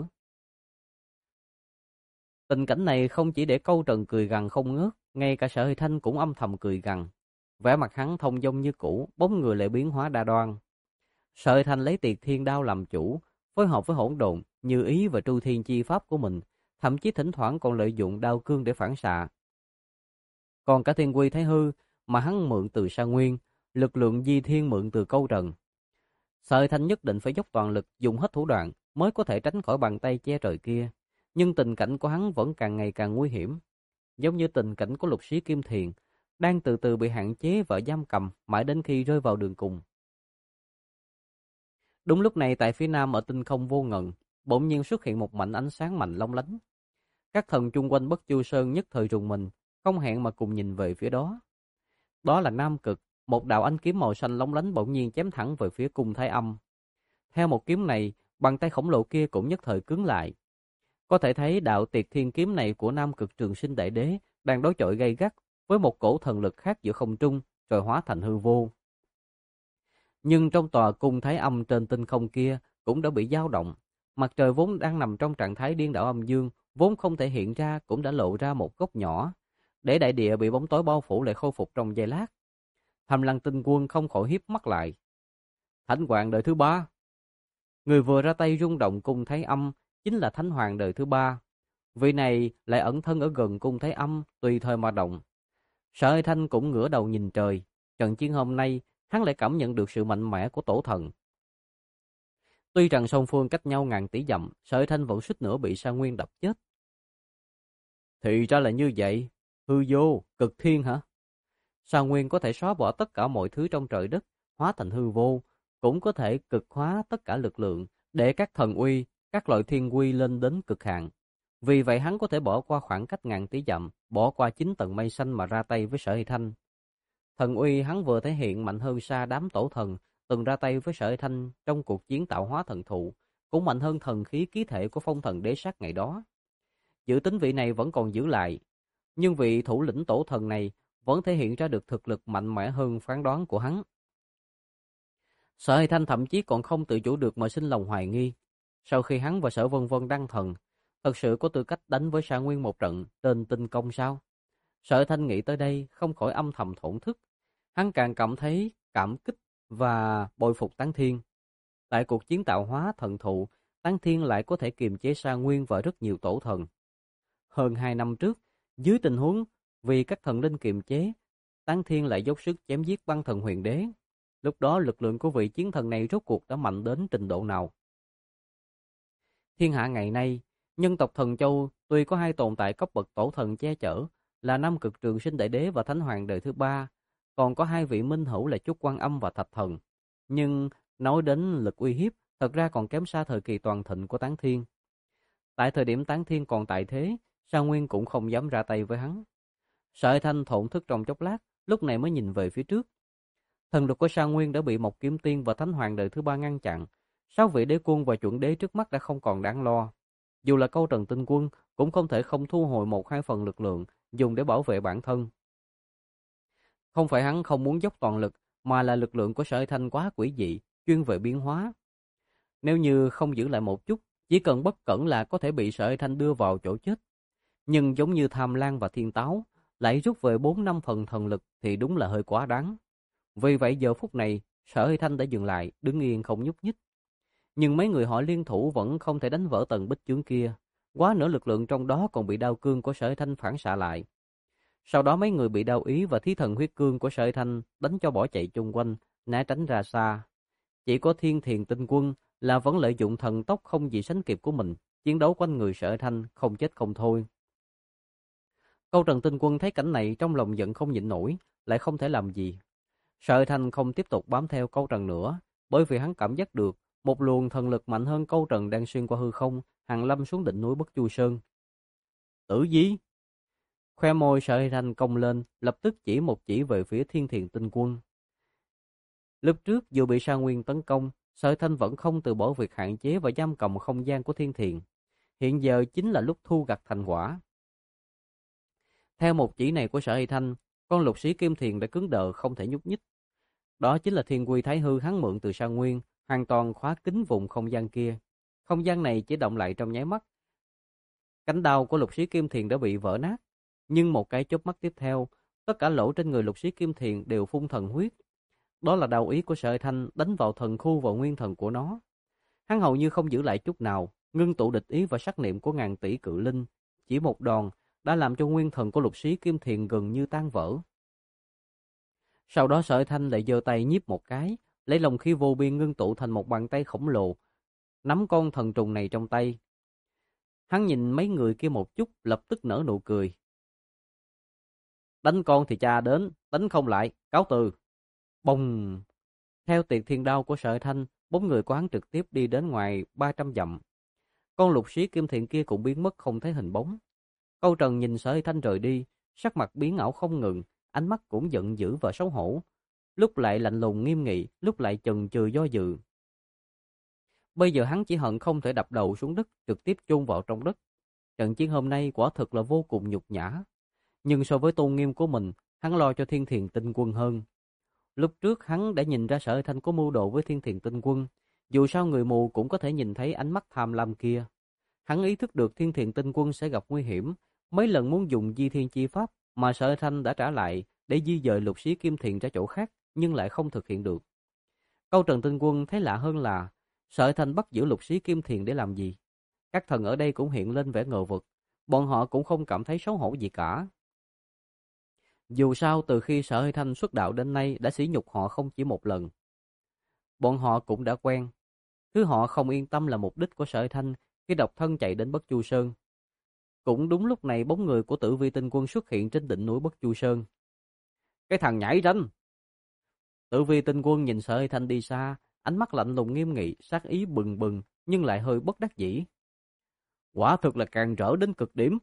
Tình cảnh này không chỉ để Câu Trần cười gằn không ngớt, ngay cả Sở Ê Thanh cũng âm thầm cười gằn. Vẻ mặt hắn thông dong như cũ, bóng người lại biến hóa đa đoan. Sở Ê Thanh lấy Tiệt Thiên Đao làm chủ, phối hợp với Hỗn Độn, Như Ý và Tru Thiên chi pháp của mình, thậm chí thỉnh thoảng còn lợi dụng đao cương để phản xạ. Còn cả Thiên Quy Thái Hư mà hắn mượn từ Sa Nguyên, lực lượng Di Thiên mượn từ Câu Trần. Sở Ê Thanh nhất định phải dốc toàn lực, dùng hết thủ đoạn mới có thể tránh khỏi bàn tay che trời kia. Nhưng tình cảnh của hắn vẫn càng ngày càng nguy hiểm, giống như tình cảnh của Lục Sĩ Kim Thiền, đang từ từ bị hạn chế và giam cầm mãi đến khi rơi vào đường cùng. Đúng lúc này tại phía nam ở tinh không vô ngần, bỗng nhiên xuất hiện một mảnh ánh sáng mạnh long lánh. Các thần chung quanh Bất Chu Sơn nhất thời rùng mình, không hẹn mà cùng nhìn về phía đó. Đó là Nam Cực, một đạo ánh kiếm màu xanh lóng lánh bỗng nhiên chém thẳng về phía cung Thái Âm. Theo một kiếm này, bàn tay khổng lồ kia cũng nhất thời cứng lại. Có thể thấy đạo Tiệt Thiên kiếm này của Nam Cực Trường Sinh Đại Đế đang đối chọi gay gắt với một cổ thần lực khác giữa không trung, rồi hóa thành hư vô. Nhưng trong tòa cung Thái Âm trên tinh không kia cũng đã bị dao động. Mặt trời vốn đang nằm trong trạng thái điên đảo âm dương, vốn không thể hiện ra cũng đã lộ ra một góc nhỏ, để đại địa bị bóng tối bao phủ lại khôi phục trong giây lát. Thầm Lăng Tinh Quân không khỏi híp mắt lại. Thánh Hoàng đời thứ 3. Người vừa ra tay rung động cung Thái Âm chính là Thánh Hoàng đời thứ 3. Vị này lại ẩn thân ở gần cung Thái Âm, tùy thời mà động. Sở Ê Thanh cũng ngửa đầu nhìn trời. Trận chiến hôm nay, hắn lại cảm nhận được sự mạnh mẽ của tổ thần. Tuy rằng song phương cách nhau ngàn tỷ dặm, Sở Ê Thanh vẫn suýt nữa bị Sa Nguyên đập chết. Thì ra là như vậy, hư vô, cực thiên hả? Sa Nguyên có thể xóa bỏ tất cả mọi thứ trong trời đất, hóa thành hư vô, cũng có thể cực hóa tất cả lực lượng, để các thần uy, các loại thiên uy lên đến cực hạn. Vì vậy hắn có thể bỏ qua khoảng cách ngàn tỷ dặm, bỏ qua 9 tầng mây xanh mà ra tay với Sở Ê Thanh. Thần uy hắn vừa thể hiện mạnh hơn xa đám tổ thần từng ra tay với Sở Ê Thanh trong cuộc chiến tạo hóa thần thụ, cũng mạnh hơn thần khí ký thể của phong thần đế sát ngày đó. Dự tính vị này vẫn còn giữ lại, nhưng vị thủ lĩnh tổ thần này vẫn thể hiện ra được thực lực mạnh mẽ hơn phán đoán của hắn. Sở Ê Thanh thậm chí còn không tự chủ được mà sinh lòng hoài nghi. Sau khi hắn và Sở Vân Vân đăng thần, thật sự có tư cách đánh với Sa Nguyên một trận trên tinh công sao? Sở Ê Thanh nghĩ tới đây không khỏi âm thầm thổn thức. Hắn càng cảm thấy cảm kích và bội phục Tán Thiên. Tại cuộc chiến tạo hóa thần thụ, Tán Thiên lại có thể kiềm chế Sa Nguyên và rất nhiều tổ thần. Hơn 2 năm trước, dưới tình huống vì các thần linh kiềm chế, Tán Thiên lại dốc sức chém giết băng thần huyền đế. Lúc đó lực lượng của vị chiến thần này rốt cuộc đã mạnh đến trình độ nào? Thiên hạ ngày nay, nhân tộc Thần Châu tuy có hai tồn tại cấp bậc tổ thần che chở là Nam Cực Trường Sinh Đại Đế và Thánh Hoàng đời thứ 3, còn có hai vị minh hữu là Chúc Quan Âm và Thạch Thần. Nhưng nói đến lực uy hiếp, thật ra còn kém xa thời kỳ toàn thịnh của Tán Thiên. Tại thời điểm Tán Thiên còn tại thế, Sa Nguyên cũng không dám ra tay với hắn. Sở Ê Thanh thổn thức trong chốc lát, lúc này mới nhìn về phía trước. Thần lực của Sa Nguyên đã bị Mộc Kiếm Tiên và Thánh Hoàng đời thứ 3 ngăn chặn. 6 vị đế quân và chuẩn đế trước mắt đã không còn đáng lo. Dù là Câu Trần Tinh Quân cũng không thể không thu hồi 1-2 phần lực lượng dùng để bảo vệ bản thân. Không phải hắn không muốn dốc toàn lực, mà là lực lượng của Sở Ê Thanh quá quỷ dị, chuyên về biến hóa. Nếu như không giữ lại một chút, chỉ cần bất cẩn là có thể bị Sở Ê Thanh đưa vào chỗ chết. Nhưng giống như Tham Lang và Thiên Táo, lại rút về 4-5 phần thần lực thì đúng là hơi quá đáng. Vì vậy giờ phút này, Sở Ê Thanh đã dừng lại, đứng yên không nhúc nhích. Nhưng mấy người họ liên thủ vẫn không thể đánh vỡ tầng bích chướng kia. Quá nữa lực lượng trong đó còn bị đao cương của Sở Ê Thanh phản xạ lại. Sau đó mấy người bị Đao Ý và Thí Thần Huyết Cương của Sở Thanh đánh cho bỏ chạy chung quanh, né tránh ra xa. Chỉ có Thiên Thiền Tinh Quân là vẫn lợi dụng thần tốc không gì sánh kịp của mình, chiến đấu quanh người Sở Thanh không chết không thôi. Câu Trần Tinh Quân thấy cảnh này trong lòng giận không nhịn nổi, lại không thể làm gì. Sở Thanh không tiếp tục bám theo Câu Trần nữa, bởi vì hắn cảm giác được một luồng thần lực mạnh hơn Câu Trần đang xuyên qua hư không, hàng lâm xuống đỉnh núi Bất Chu Sơn. Tử Di! Khoe môi Sở Thanh cong lên, lập tức chỉ một chỉ về phía Thiên Thiền Tinh Quân. Lúc trước dù bị Sa Nguyên tấn công, Sở Thanh vẫn không từ bỏ việc hạn chế và giam cầm không gian của Thiên Thiền. Hiện giờ chính là lúc thu gặt thành quả. Theo một chỉ này của Sở Thanh, con lục sĩ Kim Thiền đã cứng đờ không thể nhúc nhích. Đó chính là Thiên Quy Thái Hư hắn mượn từ Sa Nguyên, hoàn toàn khóa kín vùng không gian kia. Không gian này chỉ động lại trong nháy mắt. Cánh đao của lục sĩ Kim Thiền đã bị vỡ nát, nhưng một cái chớp mắt tiếp theo, tất cả lỗ trên người lục sĩ Kim Thiền đều phun thần huyết. Đó là Đao Ý của Sở Thanh đánh vào thần khu và nguyên thần của nó. Hắn hầu như không giữ lại chút nào, ngưng tụ địch ý và sát niệm của ngàn tỷ cự linh. Chỉ một đòn đã làm cho nguyên thần của lục sĩ Kim Thiền gần như tan vỡ. Sau đó Sở Thanh lại giơ tay nhíp một cái, lấy lòng khí vô biên ngưng tụ thành một bàn tay khổng lồ, nắm con thần trùng này trong tay. Hắn nhìn mấy người kia một chút, lập tức nở nụ cười. Đánh con thì cha đến, đánh không lại, cáo từ. Bông! Theo Tiệt Thiên Đao của Sở Thanh, 4 người của hắn trực tiếp đi đến ngoài 300 dặm. Con lục sĩ Kim Thiền kia cũng biến mất không thấy hình bóng. Câu Trần nhìn Sở Thanh rời đi, sắc mặt biến ảo không ngừng, ánh mắt cũng giận dữ và xấu hổ. Lúc lại lạnh lùng nghiêm nghị, lúc lại chần chừ do dự. Bây giờ hắn chỉ hận không thể đập đầu xuống đất, trực tiếp chôn vào trong đất. Trận chiến hôm nay quả thực là vô cùng nhục nhã. Nhưng so với tôn nghiêm của mình, hắn lo cho Thiên Thiền Tinh Quân hơn. Lúc trước hắn đã nhìn ra Sở Thanh có mưu đồ với Thiên Thiền Tinh Quân. Dù sao người mù cũng có thể nhìn thấy ánh mắt tham lam kia. Hắn ý thức được Thiên Thiền Tinh Quân sẽ gặp nguy hiểm. Mấy lần muốn dùng Di Thiên Chi Pháp mà Sở Thanh đã trả lại để di dời lục sĩ Kim Thiền ra chỗ khác, nhưng lại không thực hiện được. Câu Trần Tinh Quân thấy lạ hơn là Sở Thanh bắt giữ lục sĩ Kim Thiền để làm gì? Các thần ở đây cũng hiện lên vẻ ngờ vực. Bọn họ cũng không cảm thấy xấu hổ gì cả. Dù sao từ khi Sở Thanh xuất đạo đến nay đã sỉ nhục họ không chỉ một lần. Bọn họ cũng đã quen. Thứ họ không yên tâm là mục đích của Sở Thanh khi độc thân chạy đến Bất Chu Sơn. Cũng đúng lúc này bóng người của Tử Vi Tinh Quân xuất hiện trên đỉnh núi Bất Chu Sơn. Cái thằng nhảy ranh! Tử Vi Tinh Quân nhìn Sở Thanh đi xa, ánh mắt lạnh lùng nghiêm nghị, sát ý bừng bừng nhưng lại hơi bất đắc dĩ. Quả thực là càn rỡ đến cực điểm.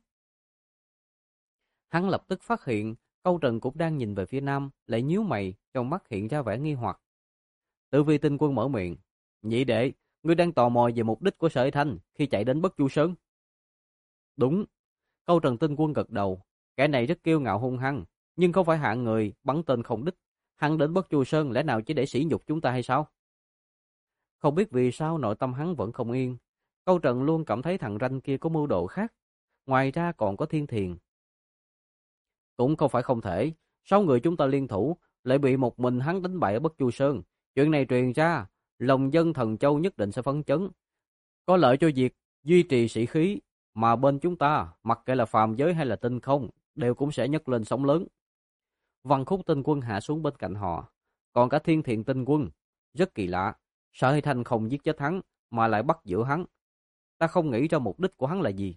Hắn lập tức phát hiện Câu Trần cũng đang nhìn về phía nam, lại nhíu mày, trong mắt hiện ra vẻ nghi hoặc. Tử Vi Tinh Quân mở miệng. Nhị đệ, ngươi đang tò mò về mục đích của Sở Thanh khi chạy đến Bất Chu Sơn? Đúng. Câu Trần Tinh Quân gật đầu. Kẻ này rất kiêu ngạo hung hăng, nhưng không phải hạng người bắn tên không đích. Hắn đến Bất Chu Sơn lẽ nào chỉ để sỉ nhục chúng ta hay sao? Không biết vì sao nội tâm hắn vẫn không yên. Câu Trần luôn cảm thấy thằng ranh kia có mưu đồ khác. Ngoài ra còn có Thiên Thiền. Cũng không phải không thể. 6 người chúng ta liên thủ, lại bị một mình hắn đánh bại ở Bất Chu Sơn. Chuyện này truyền ra, lòng dân Thần Châu nhất định sẽ phấn chấn. Có lợi cho việc duy trì sĩ khí, mà bên chúng ta, mặc kệ là phàm giới hay là tinh không, đều cũng sẽ nhấc lên sóng lớn. Văn Khúc Tinh Quân hạ xuống bên cạnh họ. Còn cả Thiên Thiện Tinh Quân. Rất kỳ lạ. Sở Thanh không giết chết hắn, mà lại bắt giữ hắn. Ta không nghĩ ra mục đích của hắn là gì.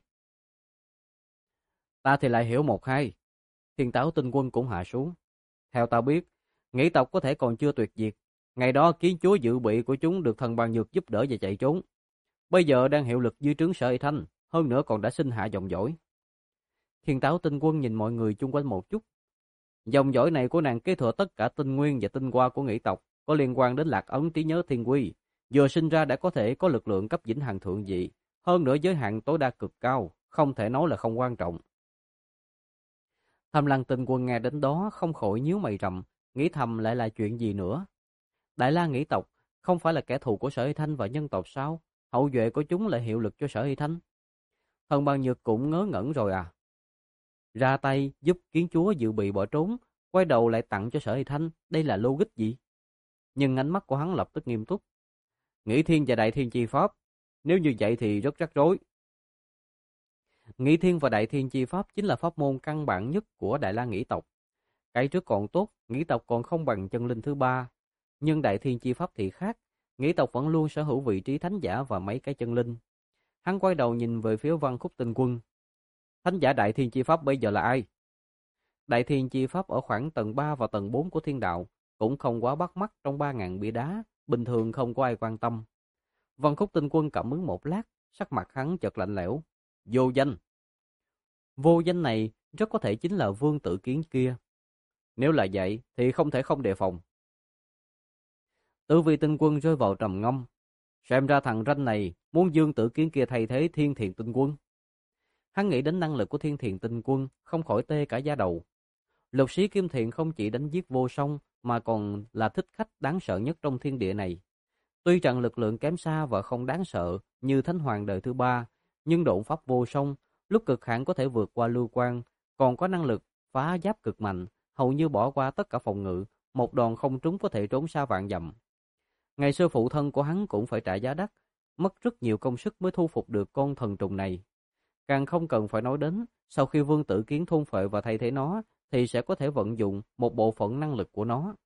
Ta thì lại hiểu một hai. Thiên Táo Tinh Quân cũng hạ xuống. Theo ta biết, nghĩ tộc có thể còn chưa tuyệt diệt. Ngày đó kiến chúa dự bị của chúng được thần bàn nhược giúp đỡ và chạy trốn. Bây giờ đang hiệu lực dưới trướng Sở Thanh, hơn nữa còn đã sinh hạ dòng dõi. Thiên Táo Tinh Quân nhìn mọi người chung quanh một chút. Dòng dõi này của nàng kế thừa tất cả tinh nguyên và tinh hoa của nghĩ tộc, có liên quan đến Lạc Ấn trí nhớ thiên quy. Vừa sinh ra đã có thể có lực lượng cấp vĩnh hằng thượng dị, hơn nữa giới hạn tối đa cực cao, không thể nói là không quan trọng. Tham Lăng Tinh Quân nghe đến đó không khỏi nhíu mày rậm, nghĩ thầm lại là chuyện gì nữa. Đại La nghĩ tộc không phải là kẻ thù của Sở Hy Thanh và nhân tộc sao? Hậu duệ của chúng lại hiệu lực cho Sở Hy Thanh. Thần Bàn Nhược cũng ngớ ngẩn rồi à? Ra tay giúp kiến chúa dự bị bỏ trốn, quay đầu lại tặng cho Sở Hy Thanh, đây là logic gì? Nhưng ánh mắt của hắn lập tức nghiêm túc. Nghĩ thiên và đại thiên chi pháp, nếu như vậy thì rất rắc rối. Nghĩ thiên và đại thiên chi pháp chính là pháp môn căn bản nhất của Đại La Nghĩ tộc. Cái trước còn tốt, Nghĩ tộc còn không bằng chân linh thứ ba. Nhưng đại thiên chi pháp thì khác, Nghĩ tộc vẫn luôn sở hữu vị trí thánh giả và mấy cái chân linh. Hắn quay đầu nhìn về phía Văn Khúc Tinh Quân. Thánh giả đại thiên chi pháp bây giờ là ai? Đại thiên chi pháp ở khoảng tầng 3 và tầng 4 của thiên đạo, cũng không quá bắt mắt trong 3.000 bia đá, bình thường không có ai quan tâm. Văn Khúc Tinh Quân cảm ứng một lát, sắc mặt hắn chợt lạnh lẽo. Vô danh. Vô danh này rất có thể chính là Vương Tử Kiến kia. Nếu là vậy thì không thể không đề phòng. Tử Vi Tinh Quân rơi vào trầm ngâm. Xem ra thằng ranh này muốn Vương Tử Kiến kia thay thế Thiên Thiện Tinh Quân. Hắn nghĩ đến năng lực của Thiên Thiện Tinh Quân, không khỏi tê cả da đầu. Lục sĩ Kim Thiện không chỉ đánh giết vô song mà còn là thích khách đáng sợ nhất trong thiên địa này. Tuy rằng lực lượng kém xa và không đáng sợ như Thánh Hoàng đời thứ ba, nhưng độn pháp vô song, lúc cực hạn có thể vượt qua lưu quang, còn có năng lực phá giáp cực mạnh, hầu như bỏ qua tất cả phòng ngự, một đòn không trúng có thể trốn xa vạn dặm. Ngày xưa phụ thân của hắn cũng phải trả giá đắt, mất rất nhiều công sức mới thu phục được con thần trùng này. Càng không cần phải nói đến, sau khi Vương Tử Kiến thôn phệ và thay thế nó, thì sẽ có thể vận dụng một bộ phận năng lực của nó.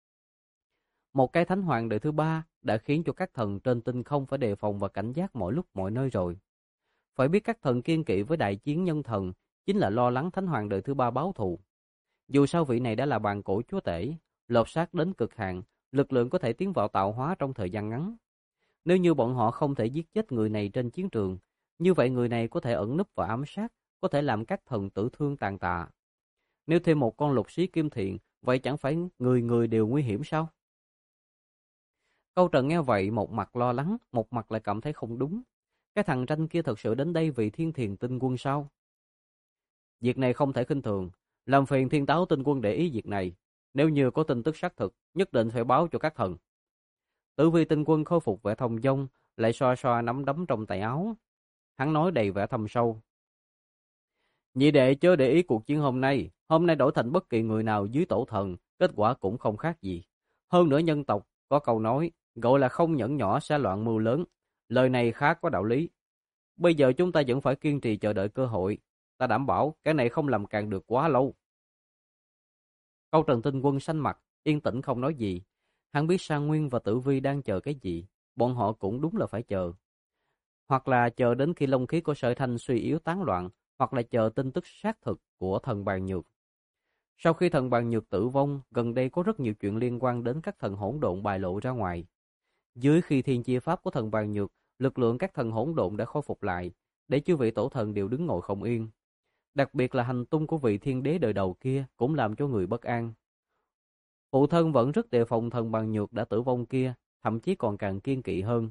Một cái Thánh Hoàng đời thứ ba đã khiến cho các thần trên tinh không phải đề phòng và cảnh giác mọi lúc mọi nơi rồi. Phải biết các thần kiên kỵ với đại chiến nhân thần chính là lo lắng Thánh Hoàng đời thứ ba báo thù. Dù sao vị này đã là bàn cổ chúa tể, lột xác đến cực hạn, lực lượng có thể tiến vào tạo hóa trong thời gian ngắn. Nếu như bọn họ không thể giết chết người này trên chiến trường, như vậy người này có thể ẩn núp và ám sát, có thể làm các thần tử thương tàn tạ. Nếu thêm một con lục sĩ Kim Thiện, vậy chẳng phải người người đều nguy hiểm sao? Câu Trần nghe vậy một mặt lo lắng, một mặt lại cảm thấy không đúng. Cái thằng ranh kia thật sự đến đây vì Thiên Thiền Tinh Quân sao? Việc này không thể khinh thường, làm phiền Thiên Táo Tinh Quân để ý việc này. Nếu như có tin tức xác thực, nhất định phải báo cho các thần. Tử Vi Tinh Quân khôi phục vẻ thông dong, lại xoa xoa nắm đấm trong tay áo. Hắn nói đầy vẻ thâm sâu. Nhị đệ chớ để ý cuộc chiến hôm nay đổi thành bất kỳ người nào dưới tổ thần, kết quả cũng không khác gì. Hơn nữa nhân tộc có câu nói, gọi là không nhẫn nhỏ sẽ loạn mưu lớn. Lời này khá có đạo lý. Bây giờ chúng ta vẫn phải kiên trì chờ đợi cơ hội. Ta đảm bảo cái này không làm càng được quá lâu. Câu Trần Tinh Quân xanh mặt, yên tĩnh không nói gì. Hắn biết Sa Nguyên và Tử Vi đang chờ cái gì. Bọn họ cũng đúng là phải chờ. Hoặc là chờ đến khi long khí của Sở Thanh suy yếu tán loạn, hoặc là chờ tin tức xác thực của thần Bàn Nhược. Sau khi thần Bàn Nhược tử vong, gần đây có rất nhiều chuyện liên quan đến các thần hỗn độn bài lộ ra ngoài. Dưới khi thiên chia pháp của thần Bàn Nhược, lực lượng các thần hỗn độn đã khôi phục lại, để chư vị tổ thần đều đứng ngồi không yên. Đặc biệt là hành tung của vị thiên đế đời đầu kia cũng làm cho người bất an. Phụ thân vẫn rất đề phòng thần Bàn Nhược đã tử vong kia, thậm chí còn càng kiên kỵ hơn.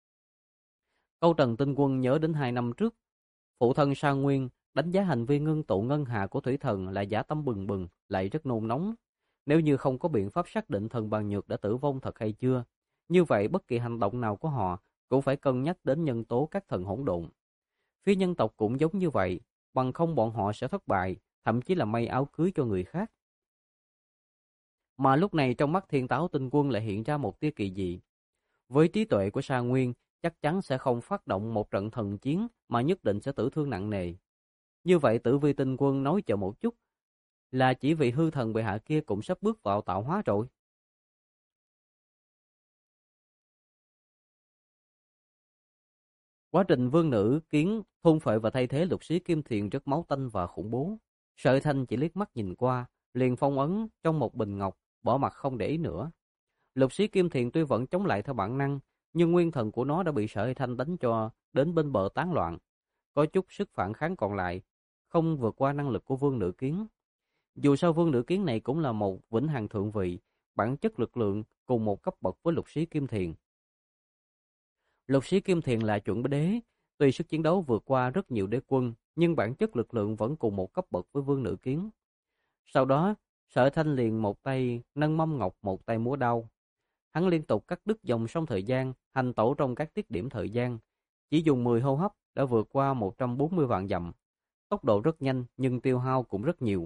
Câu Trần Tinh Quân nhớ đến 2 năm trước, phụ thân Sa Nguyên đánh giá hành vi ngưng tụ ngân hà của thủy thần là dã tâm bừng bừng, lại rất nôn nóng. Nếu như không có biện pháp xác định thần Bàn Nhược đã tử vong thật hay chưa, như vậy bất kỳ hành động nào của họ cũng phải cân nhắc đến nhân tố các thần hỗn độn. Phía nhân tộc cũng giống như vậy, bằng không bọn họ sẽ thất bại, thậm chí là may áo cưới cho người khác. Mà lúc này trong mắt Thiên Táo Tinh Quân lại hiện ra một tia kỳ dị. Với trí tuệ của Sa Nguyên, chắc chắn sẽ không phát động một trận thần chiến mà nhất định sẽ tử thương nặng nề. Như vậy Tử Vi Tinh Quân nói chờ một chút, là chỉ vị hư thần bệ hạ kia cũng sắp bước vào tạo hóa rồi. Quá trình vương nữ kiến thôn phệ và thay thế lục xí Kim Thiền rất máu tanh và khủng bố. Sợi Thanh chỉ liếc mắt nhìn qua, liền phong ấn trong một bình ngọc, bỏ mặt không để ý nữa. Lục xí Kim Thiền tuy vẫn chống lại theo bản năng, nhưng nguyên thần của nó đã bị Sợi Thanh đánh cho đến bên bờ tán loạn. Có chút sức phản kháng còn lại, không vượt qua năng lực của vương nữ kiến. Dù sao vương nữ kiến này cũng là một vĩnh hằng thượng vị, bản chất lực lượng cùng một cấp bậc với lục xí Kim Thiền. Lục sĩ Kim Thiền là chuẩn đế, tuy sức chiến đấu vượt qua rất nhiều đế quân, nhưng bản chất lực lượng vẫn cùng một cấp bậc với vương nữ kiến. Sau đó, Sở Thanh liền một tay nâng mâm ngọc, một tay múa đao. Hắn liên tục cắt đứt dòng sông thời gian, hành tẩu trong các tiết điểm thời gian. Chỉ dùng 10 hô hấp đã vượt qua 140 vạn dặm. Tốc độ rất nhanh nhưng tiêu hao cũng rất nhiều.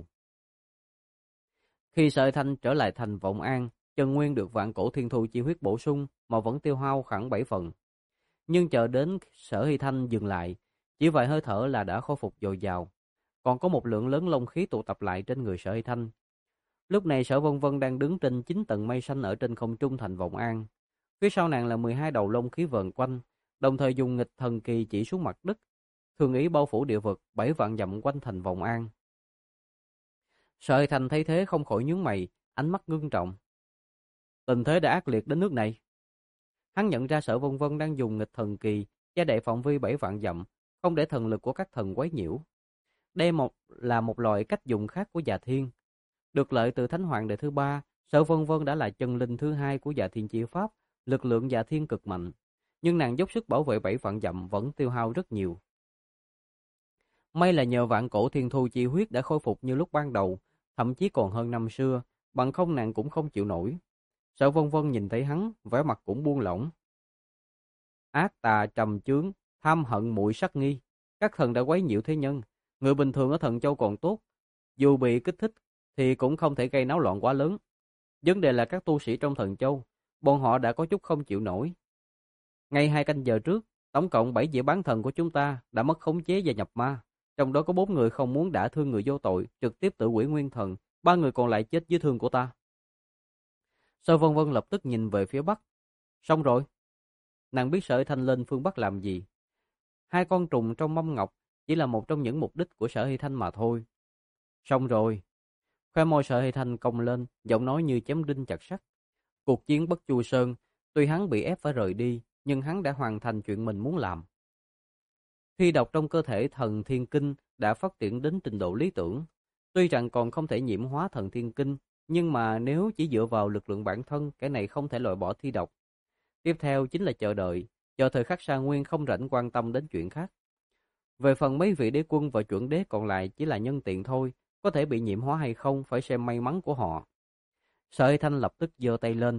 Khi Sở Thanh trở lại thành Vọng An, Trần Nguyên được Vạn Cổ Thiên Thu chi huyết bổ sung mà vẫn tiêu hao khoảng 7 phần. Nhưng chờ đến Sở Hy Thanh dừng lại, Chỉ vài hơi thở là đã khôi phục dồi dào, còn có một lượng lớn long khí tụ tập lại trên người Sở Hy Thanh. Lúc này Sở Vân Vân đang đứng trên 9 tầng mây xanh ở trên không trung thành Vọng An. Phía sau nàng là 12 đầu long khí vờn quanh, đồng thời dùng nghịch thần kỳ chỉ xuống mặt đất, thường ý bao phủ địa vực 7 vạn dặm quanh thành Vọng An. Sở Hy Thanh thấy thế không khỏi nhướng mày, ánh mắt ngưng trọng. Tình thế đã ác liệt đến nước này. Hắn nhận ra Sở Vân Vân đang dùng nghịch thần kỳ che đậy phạm vi 7 vạn dặm, không để thần lực của các thần quấy nhiễu. Đây là một loại cách dùng khác của Dạ Thiên. Được lợi từ Thánh Hoàng đệ thứ ba, Sở Vân Vân đã là chân linh thứ hai của Dạ Thiên chi pháp, lực lượng Dạ Thiên cực mạnh, nhưng nàng dốc sức bảo vệ 7 vạn dặm vẫn tiêu hao rất nhiều. May là nhờ vạn cổ thiên thu chi huyết đã khôi phục như lúc ban đầu, thậm chí còn hơn năm xưa, bằng không nàng cũng không chịu nổi. Sở Vân Vân nhìn thấy hắn, vẻ mặt cũng buông lỏng. Ác tà trầm chướng, tham hận muội sắc nghi, các thần đã quấy nhiễu thế nhân, người bình thường ở Thần Châu còn tốt, dù bị kích thích thì cũng không thể gây náo loạn quá lớn. Vấn đề là các tu sĩ trong Thần Châu, bọn họ đã có chút không chịu nổi. Ngay 2 canh giờ trước, tổng cộng 7 vị bán thần của chúng ta đã mất khống chế và nhập ma, trong đó có 4 người không muốn đả thương người vô tội, trực tiếp tự hủy nguyên thần, 3 người còn lại chết dưới thương của ta. Sở Vân Vân lập tức nhìn về phía bắc. Xong rồi. Nàng biết Sở Hy Thanh lên phương bắc làm gì. 2 con trùng trong mâm ngọc chỉ là một trong những mục đích của Sở Hy Thanh mà thôi. Xong rồi. Khoe môi Sở Hy Thanh cong lên, giọng nói như chém đinh chặt sắt. Cuộc chiến Bất Chu Sơn, tuy hắn bị ép phải rời đi, nhưng hắn đã hoàn thành chuyện mình muốn làm. Thi độc trong cơ thể thần thiên kinh đã phát triển đến trình độ lý tưởng. Tuy rằng còn không thể nhiễm hóa thần thiên kinh, nhưng mà nếu chỉ dựa vào lực lượng bản thân, cái này không thể loại bỏ thi độc. Tiếp theo chính là chờ đợi, chờ thời khắc Sa Nguyên không rảnh quan tâm đến chuyện khác. Về phần mấy vị đế quân và chuẩn đế còn lại chỉ là nhân tiện thôi, có thể bị nhiễm hóa hay không phải xem may mắn của họ. Sở Hy Thanh lập tức giơ tay lên.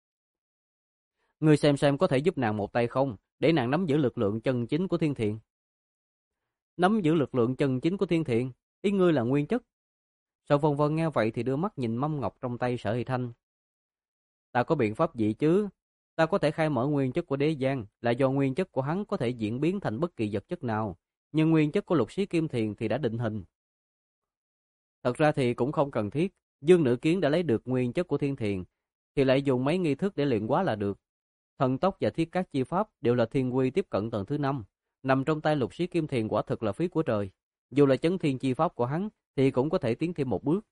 Ngươi xem có thể giúp nàng một tay không, để nàng nắm giữ lực lượng chân chính của thiên thiện. Nắm giữ lực lượng chân chính của thiên thiện, ý ngươi là nguyên chất. Sở Vân Vân nghe vậy thì đưa mắt nhìn mâm ngọc trong tay Sở Hy Thanh. Ta có biện pháp gì chứ? Ta có thể khai mở nguyên chất của đế giang, là do nguyên chất của hắn có thể diễn biến thành bất kỳ vật chất nào, nhưng nguyên chất của lục sĩ kim thiền thì đã định hình. Thật ra thì cũng không cần thiết, Dương Nữ Kiến đã lấy được nguyên chất của thiên thiền, thì lại dùng mấy nghi thức để luyện hóa là được. Thần tốc và thiết các chi pháp đều là thiên quy tiếp cận tầng thứ 5, nằm trong tay lục sĩ kim thiền quả thực là phí của trời. Dù là chấn thiên chi pháp của hắn thì cũng có thể tiến thêm một bước.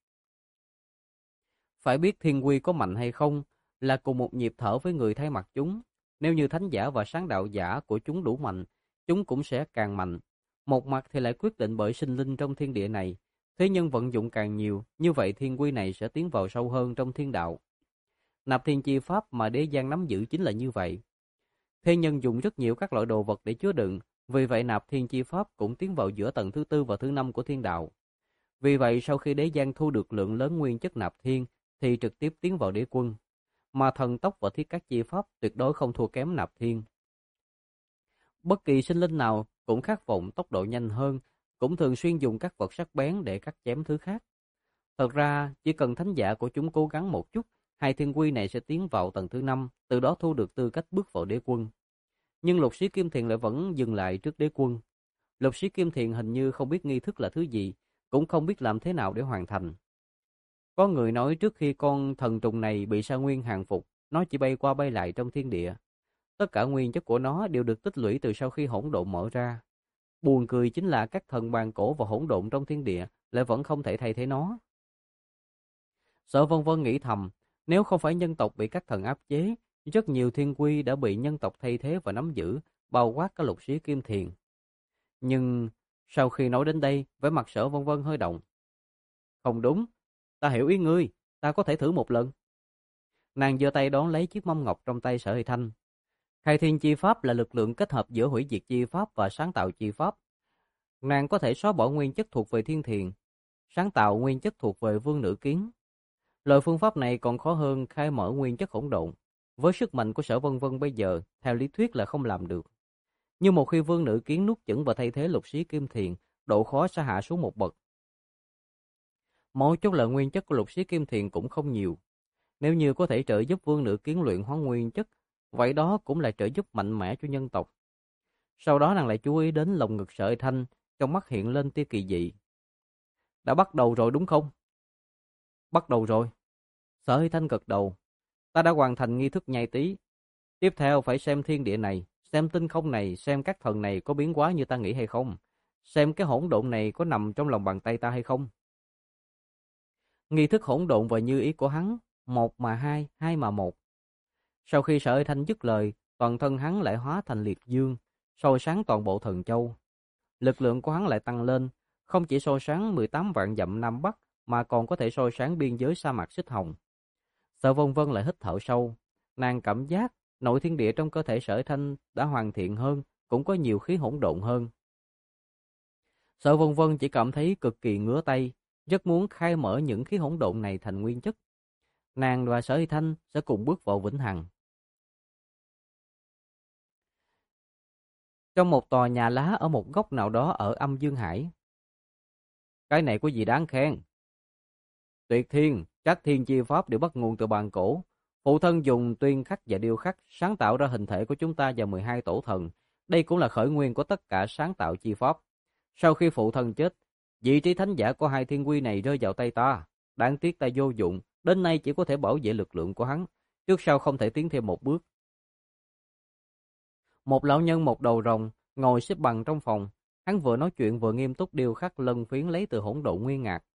Phải biết thiên quy có mạnh hay không là cùng một nhịp thở với người thay mặt chúng. Nếu như thánh giả và sáng đạo giả của chúng đủ mạnh, chúng cũng sẽ càng mạnh. Một mặt thì lại quyết định bởi sinh linh trong thiên địa này. Thế nhân vận dụng càng nhiều, như vậy thiên quy này sẽ tiến vào sâu hơn trong thiên đạo. Nạp thiên chi pháp mà đế giang nắm giữ chính là như vậy. Thế nhân dùng rất nhiều các loại đồ vật để chứa đựng, vì vậy nạp thiên chi pháp cũng tiến vào giữa tầng thứ 4 và thứ 5 của thiên đạo. Vì vậy sau khi đế giang thu được lượng lớn nguyên chất nạp thiên, thì trực tiếp tiến vào đế quân. Mà thần tốc và thiết các chi pháp tuyệt đối không thua kém nạp thiên. Bất kỳ sinh linh nào cũng khát vọng tốc độ nhanh hơn, cũng thường xuyên dùng các vật sắc bén để cắt chém thứ khác. Thật ra, chỉ cần thánh giả của chúng cố gắng một chút, 2 thiên quy này sẽ tiến vào tầng thứ 5, từ đó thu được tư cách bước vào đế quân. Nhưng lục sĩ kim thiền lại vẫn dừng lại trước đế quân. Lục sĩ kim thiền hình như không biết nghi thức là thứ gì, cũng không biết làm thế nào để hoàn thành. Có người nói trước khi con thần trùng này bị Sa Nguyên hàng phục, nó chỉ bay qua bay lại trong thiên địa. Tất cả nguyên chất của nó đều được tích lũy từ sau khi hỗn độn mở ra. Buồn cười chính là các thần bàn cổ và hỗn độn trong thiên địa lại vẫn không thể thay thế nó. Sở Vân Vân nghĩ thầm, nếu không phải nhân tộc bị các thần áp chế, rất nhiều thiên quy đã bị nhân tộc thay thế và nắm giữ, bao quát cả lục sĩ kim thiền. Nhưng sau khi nói đến đây, vẻ mặt Sở Vân Vân hơi động. Không đúng, ta hiểu ý ngươi, ta có thể thử một lần. Nàng giơ tay đón lấy chiếc mâm ngọc trong tay Sở Hy Thanh. Khai thiên chi pháp là lực lượng kết hợp giữa hủy diệt chi pháp và sáng tạo chi pháp. Nàng có thể xóa bỏ nguyên chất thuộc về thiên thiền, sáng tạo nguyên chất thuộc về vương nữ kiến. Loại phương pháp này còn khó hơn khai mở nguyên chất hỗn độn. Với sức mạnh của Sở Vân Vân bây giờ, theo lý thuyết là không làm được. Nhưng một khi vương nữ kiến nuốt chửng và thay thế lục sĩ kim thiền, độ khó sẽ hạ xuống một bậc. Mỗi chút là nguyên chất của lục sĩ kim thiền cũng không nhiều. Nếu như có thể trợ giúp vương nữ kiến luyện hóa nguyên chất, vậy đó cũng là trợ giúp mạnh mẽ cho nhân tộc. Sau đó nàng lại chú ý đến lồng ngực Sở Hy Thanh, trong mắt hiện lên tia kỳ dị. Đã bắt đầu rồi đúng không? Bắt đầu rồi. Sở Hy Thanh gật đầu. Ta đã hoàn thành nghi thức nhai tí. Tiếp theo phải xem thiên địa này, xem tinh không này, xem các thần này có biến hóa như ta nghĩ hay không. Xem cái hỗn độn này có nằm trong lòng bàn tay ta hay không. Nghi thức hỗn độn và như ý của hắn, một mà hai, hai mà một. Sau khi Sở Hy Thanh dứt lời, toàn thân hắn lại hóa thành liệt dương, soi sáng toàn bộ thần châu. Lực lượng của hắn lại tăng lên, không chỉ soi sáng 18 vạn dặm Nam Bắc, mà còn có thể soi sáng biên giới sa mạc Xích Hồng. Sở Vân Vân lại hít thở sâu, nàng cảm giác nội thiên địa trong cơ thể Sở Hy Thanh đã hoàn thiện hơn, cũng có nhiều khí hỗn độn hơn. Sở Vân Vân chỉ cảm thấy cực kỳ ngứa tay, rất muốn khai mở những khí hỗn độn này thành nguyên chất. Nàng và Sở Hy Thanh sẽ cùng bước vào vĩnh hằng. Trong một tòa nhà lá ở một góc nào đó ở Âm Dương Hải. Cái này có gì đáng khen? Tuyệt thiên, các thiên chi pháp đều bắt nguồn từ bàn cổ. Phụ thân dùng tuyên khắc và điêu khắc sáng tạo ra hình thể của chúng ta và 12 tổ thần. Đây cũng là khởi nguyên của tất cả sáng tạo chi pháp. Sau khi phụ thân chết, vị trí thánh giả của hai thiên quy này rơi vào tay ta. Đáng tiếc ta vô dụng, đến nay chỉ có thể bảo vệ lực lượng của hắn, trước sau không thể tiến thêm một bước. Một lão nhân một đầu rồng ngồi xếp bằng trong phòng, hắn vừa nói chuyện vừa nghiêm túc điêu khắc lân phiến lấy từ hỗn độn nguyên ngạc.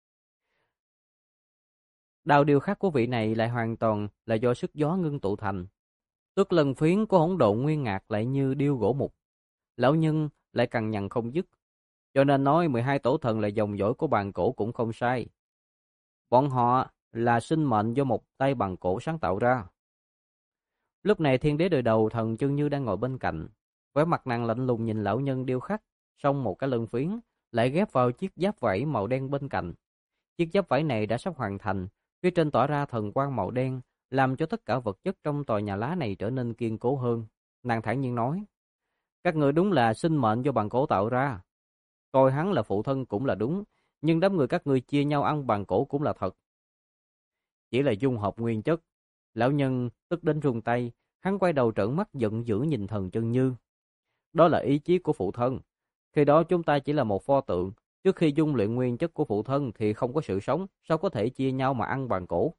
Đao điêu khắc của vị này lại hoàn toàn là do sức gió ngưng tụ thành. Tức lân phiến của hỗn độn nguyên ngạc lại như điêu gỗ mục. Lão nhân lại cằn nhằn không dứt. Cho nên nói 12 tổ thần là dòng dõi của bàn cổ cũng không sai. Bọn họ là sinh mệnh do một tay bàn cổ sáng tạo ra. Lúc này thiên đế đời đầu thần Chân Như đang ngồi bên cạnh. Vẻ mặt nàng lạnh lùng nhìn lão nhân điêu khắc, xong một cái lân phiến, lại ghép vào chiếc giáp vảy màu đen bên cạnh. Chiếc giáp vảy này đã sắp hoàn thành, phía trên tỏa ra thần quang màu đen, làm cho tất cả vật chất trong tòa nhà lá này trở nên kiên cố hơn. Nàng thản nhiên nói, các người đúng là sinh mệnh do bàn cổ tạo ra. Coi hắn là phụ thân cũng là đúng, nhưng đám người các ngươi chia nhau ăn bàn cổ cũng là thật. Chỉ là dung hợp nguyên chất. Lão nhân tức đến run tay, hắn quay đầu trợn mắt giận dữ nhìn thần Chân Như. Đó là ý chí của phụ thân. Khi đó chúng ta chỉ là một pho tượng, trước khi dung luyện nguyên chất của phụ thân thì không có sự sống, sao có thể chia nhau mà ăn bàn cổ.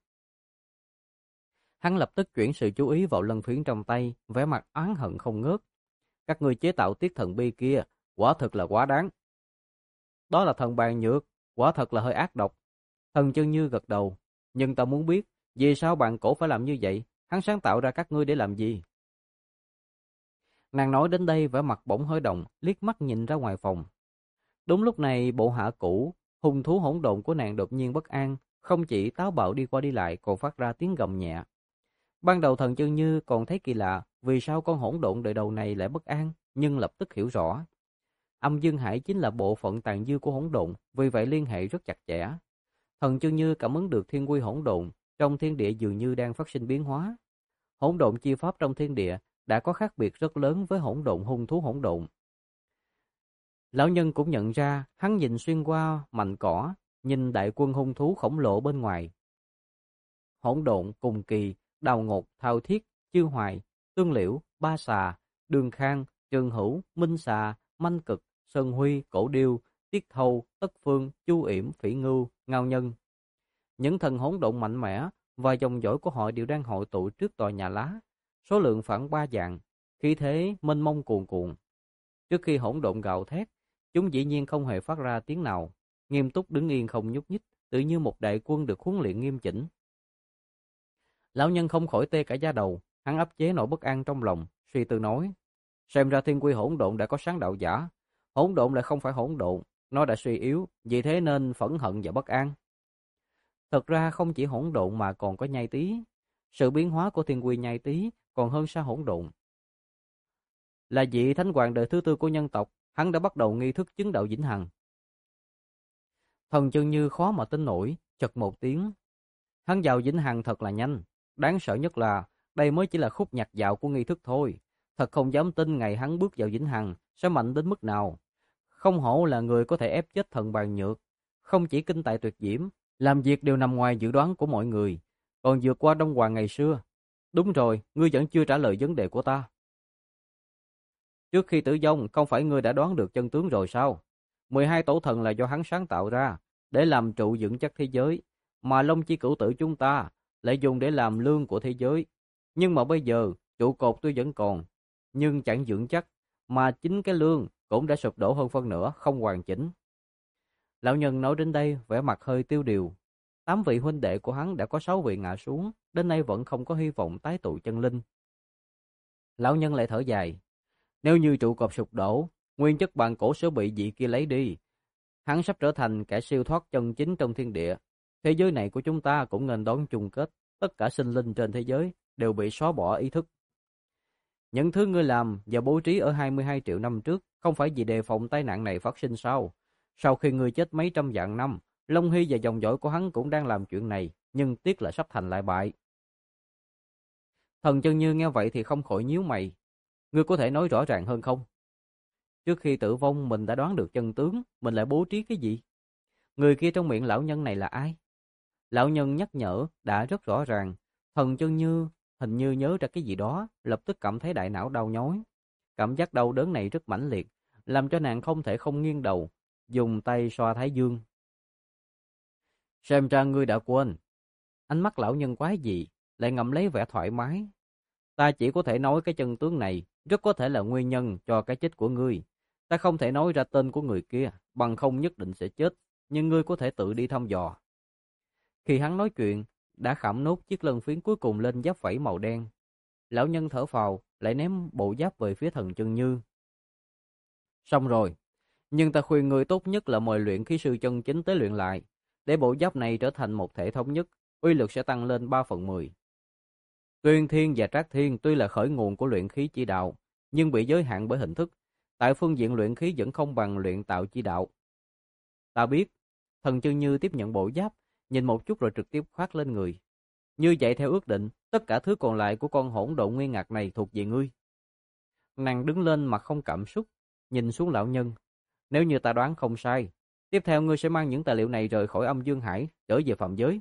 Hắn lập tức chuyển sự chú ý vào lân phiến trong tay, vẻ mặt oán hận không ngớt. Các ngươi chế tạo tiết thần bi kia, quả thực là quá đáng. Đó là thần bàn nhược, quả thật là hơi ác độc. Thần Chân Như gật đầu, nhưng ta muốn biết, vì sao bàn cổ phải làm như vậy? Hắn sáng tạo ra các ngươi để làm gì? Nàng nói đến đây vẻ mặt bỗng hơi động, liếc mắt nhìn ra ngoài phòng. Đúng lúc này bộ hạ cũ, hung thú hỗn độn của nàng đột nhiên bất an, không chỉ táo bạo đi qua đi lại còn phát ra tiếng gầm nhẹ. Ban đầu thần Chân Như còn thấy kỳ lạ, vì sao con hỗn độn đời đầu này lại bất an, nhưng lập tức hiểu rõ. Âm Dương Hải chính là bộ phận tàn dư của hỗn độn, vì vậy liên hệ rất chặt chẽ. Thần Chân Như cảm ứng được thiên quy hỗn độn, trong thiên địa dường như đang phát sinh biến hóa. Hỗn độn chi pháp trong thiên địa đã có khác biệt rất lớn với hỗn độn hung thú hỗn độn. Lão nhân cũng nhận ra, hắn nhìn xuyên qua mảnh cỏ, nhìn đại quân hung thú khổng lồ bên ngoài. Hỗn độn, cùng kỳ, đào ngột, thao thiết, chư hoài, tương liễu, ba xà, đường khang, trường hữu, minh xà, manh cực, sơn huy, cổ điêu, tiết thâu, tất phương, chu yểm, phỉ ngưu, ngao nhân. Những thần hỗn độn mạnh mẽ và dòng dõi của họ đều đang hội tụ trước tòa nhà lá. Số lượng khoảng 3 vạn, khí thế mênh mông cuồn cuộn. Trước khi hỗn độn gào thét, chúng dĩ nhiên không hề phát ra tiếng nào, nghiêm túc đứng yên không nhúc nhích, tự như một đại quân được huấn luyện nghiêm chỉnh. Lão nhân không khỏi tê cả da đầu, hắn áp chế nỗi bất an trong lòng, suy tư nói: xem ra thiên quy hỗn độn đã có sáng đạo giả, hỗn độn lại không phải hỗn độn, nó đã suy yếu, vì thế nên phẫn hận và bất an. Thật ra không chỉ hỗn độn mà còn có nhai tí, sự biến hóa của thiên quy nhai tí còn hơn xa hỗn độn. Là vị thánh hoàng đời thứ tư của nhân tộc, hắn đã bắt đầu nghi thức chứng đạo vĩnh hằng. Thần Chân Như khó mà tin nổi, chật một tiếng. Hắn vào vĩnh hằng thật là nhanh, đáng sợ nhất là đây mới chỉ là khúc nhạc dạo của nghi thức thôi. Thật không dám tin ngày hắn bước vào vĩnh hằng sẽ mạnh đến mức nào. Không hổ là người có thể ép chết thần bàn nhược, không chỉ kinh tài tuyệt diễm, làm việc đều nằm ngoài dự đoán của mọi người, còn vượt qua Đông Hoàng ngày xưa. Đúng rồi, ngươi vẫn chưa trả lời vấn đề của ta. Trước khi tử vong, không phải ngươi đã đoán được chân tướng rồi sao? 12 tổ thần là do hắn sáng tạo ra, để làm trụ vững chắc thế giới, mà Long Chi Cửu Tử chúng ta lại dùng để làm lương của thế giới. Nhưng mà bây giờ, trụ cột tuy vẫn còn, nhưng chẳng vững chắc, mà chính cái lương cũng đã sụp đổ hơn phân nửa, không hoàn chỉnh. Lão nhân nói đến đây, vẻ mặt hơi tiêu điều. 8 vị huynh đệ của hắn đã có 6 vị ngã xuống, đến nay vẫn không có hy vọng tái tụ chân linh. Lão nhân lại thở dài. Nếu như trụ cột sụp đổ, nguyên chất bàn cổ sẽ bị vị kia lấy đi. Hắn sắp trở thành kẻ siêu thoát chân chính trong thiên địa. Thế giới này của chúng ta cũng nên đón chung kết. Tất cả sinh linh trên thế giới đều bị xóa bỏ ý thức. Những thứ ngươi làm và bố trí ở 22 triệu năm trước không phải vì đề phòng tai nạn này phát sinh sao? Sau khi ngươi chết mấy trăm vạn năm, Long Hy và dòng dõi của hắn cũng đang làm chuyện này, nhưng tiếc là sắp thành lại bại. Thần Chân Như nghe vậy thì không khỏi nhíu mày. Ngươi có thể nói rõ ràng hơn không? Trước khi tử vong mình đã đoán được chân tướng, mình lại bố trí cái gì? Người kia trong miệng lão nhân này là ai? Lão nhân nhắc nhở đã rất rõ ràng. Thần Chân Như hình như nhớ ra cái gì đó, lập tức cảm thấy đại não đau nhói. Cảm giác đau đớn này rất mãnh liệt, làm cho nàng không thể không nghiêng đầu, dùng tay xoa thái dương. Xem ra ngươi đã quên. Ánh mắt lão nhân quái dị, lại ngậm lấy vẻ thoải mái. Ta chỉ có thể nói cái chân tướng này, rất có thể là nguyên nhân cho cái chết của ngươi. Ta không thể nói ra tên của người kia, bằng không nhất định sẽ chết, nhưng ngươi có thể tự đi thăm dò. Khi hắn nói chuyện, đã khảm nốt chiếc lân phiến cuối cùng lên giáp vảy màu đen. Lão nhân thở phào, lại ném bộ giáp về phía Thần Chân Như. Xong rồi, nhưng ta khuyên ngươi tốt nhất là mời luyện khí sư chân chính tới luyện lại, để bộ giáp này trở thành một thể thống nhất, uy lực sẽ tăng lên 3/10. Tuyên Thiên và Trác Thiên tuy là khởi nguồn của luyện khí chi đạo, nhưng bị giới hạn bởi hình thức. Tại phương diện luyện khí vẫn không bằng luyện tạo chi đạo. Ta biết. Thần Chân Như tiếp nhận bộ giáp, nhìn một chút rồi trực tiếp khoác lên người. Như vậy theo ước định, tất cả thứ còn lại của con hỗn độn nguyên ngạc này thuộc về ngươi. Nàng đứng lên mặt không cảm xúc, nhìn xuống lão nhân. Nếu như ta đoán không sai, tiếp theo ngươi sẽ mang những tài liệu này rời khỏi âm dương hải, trở về phạm giới.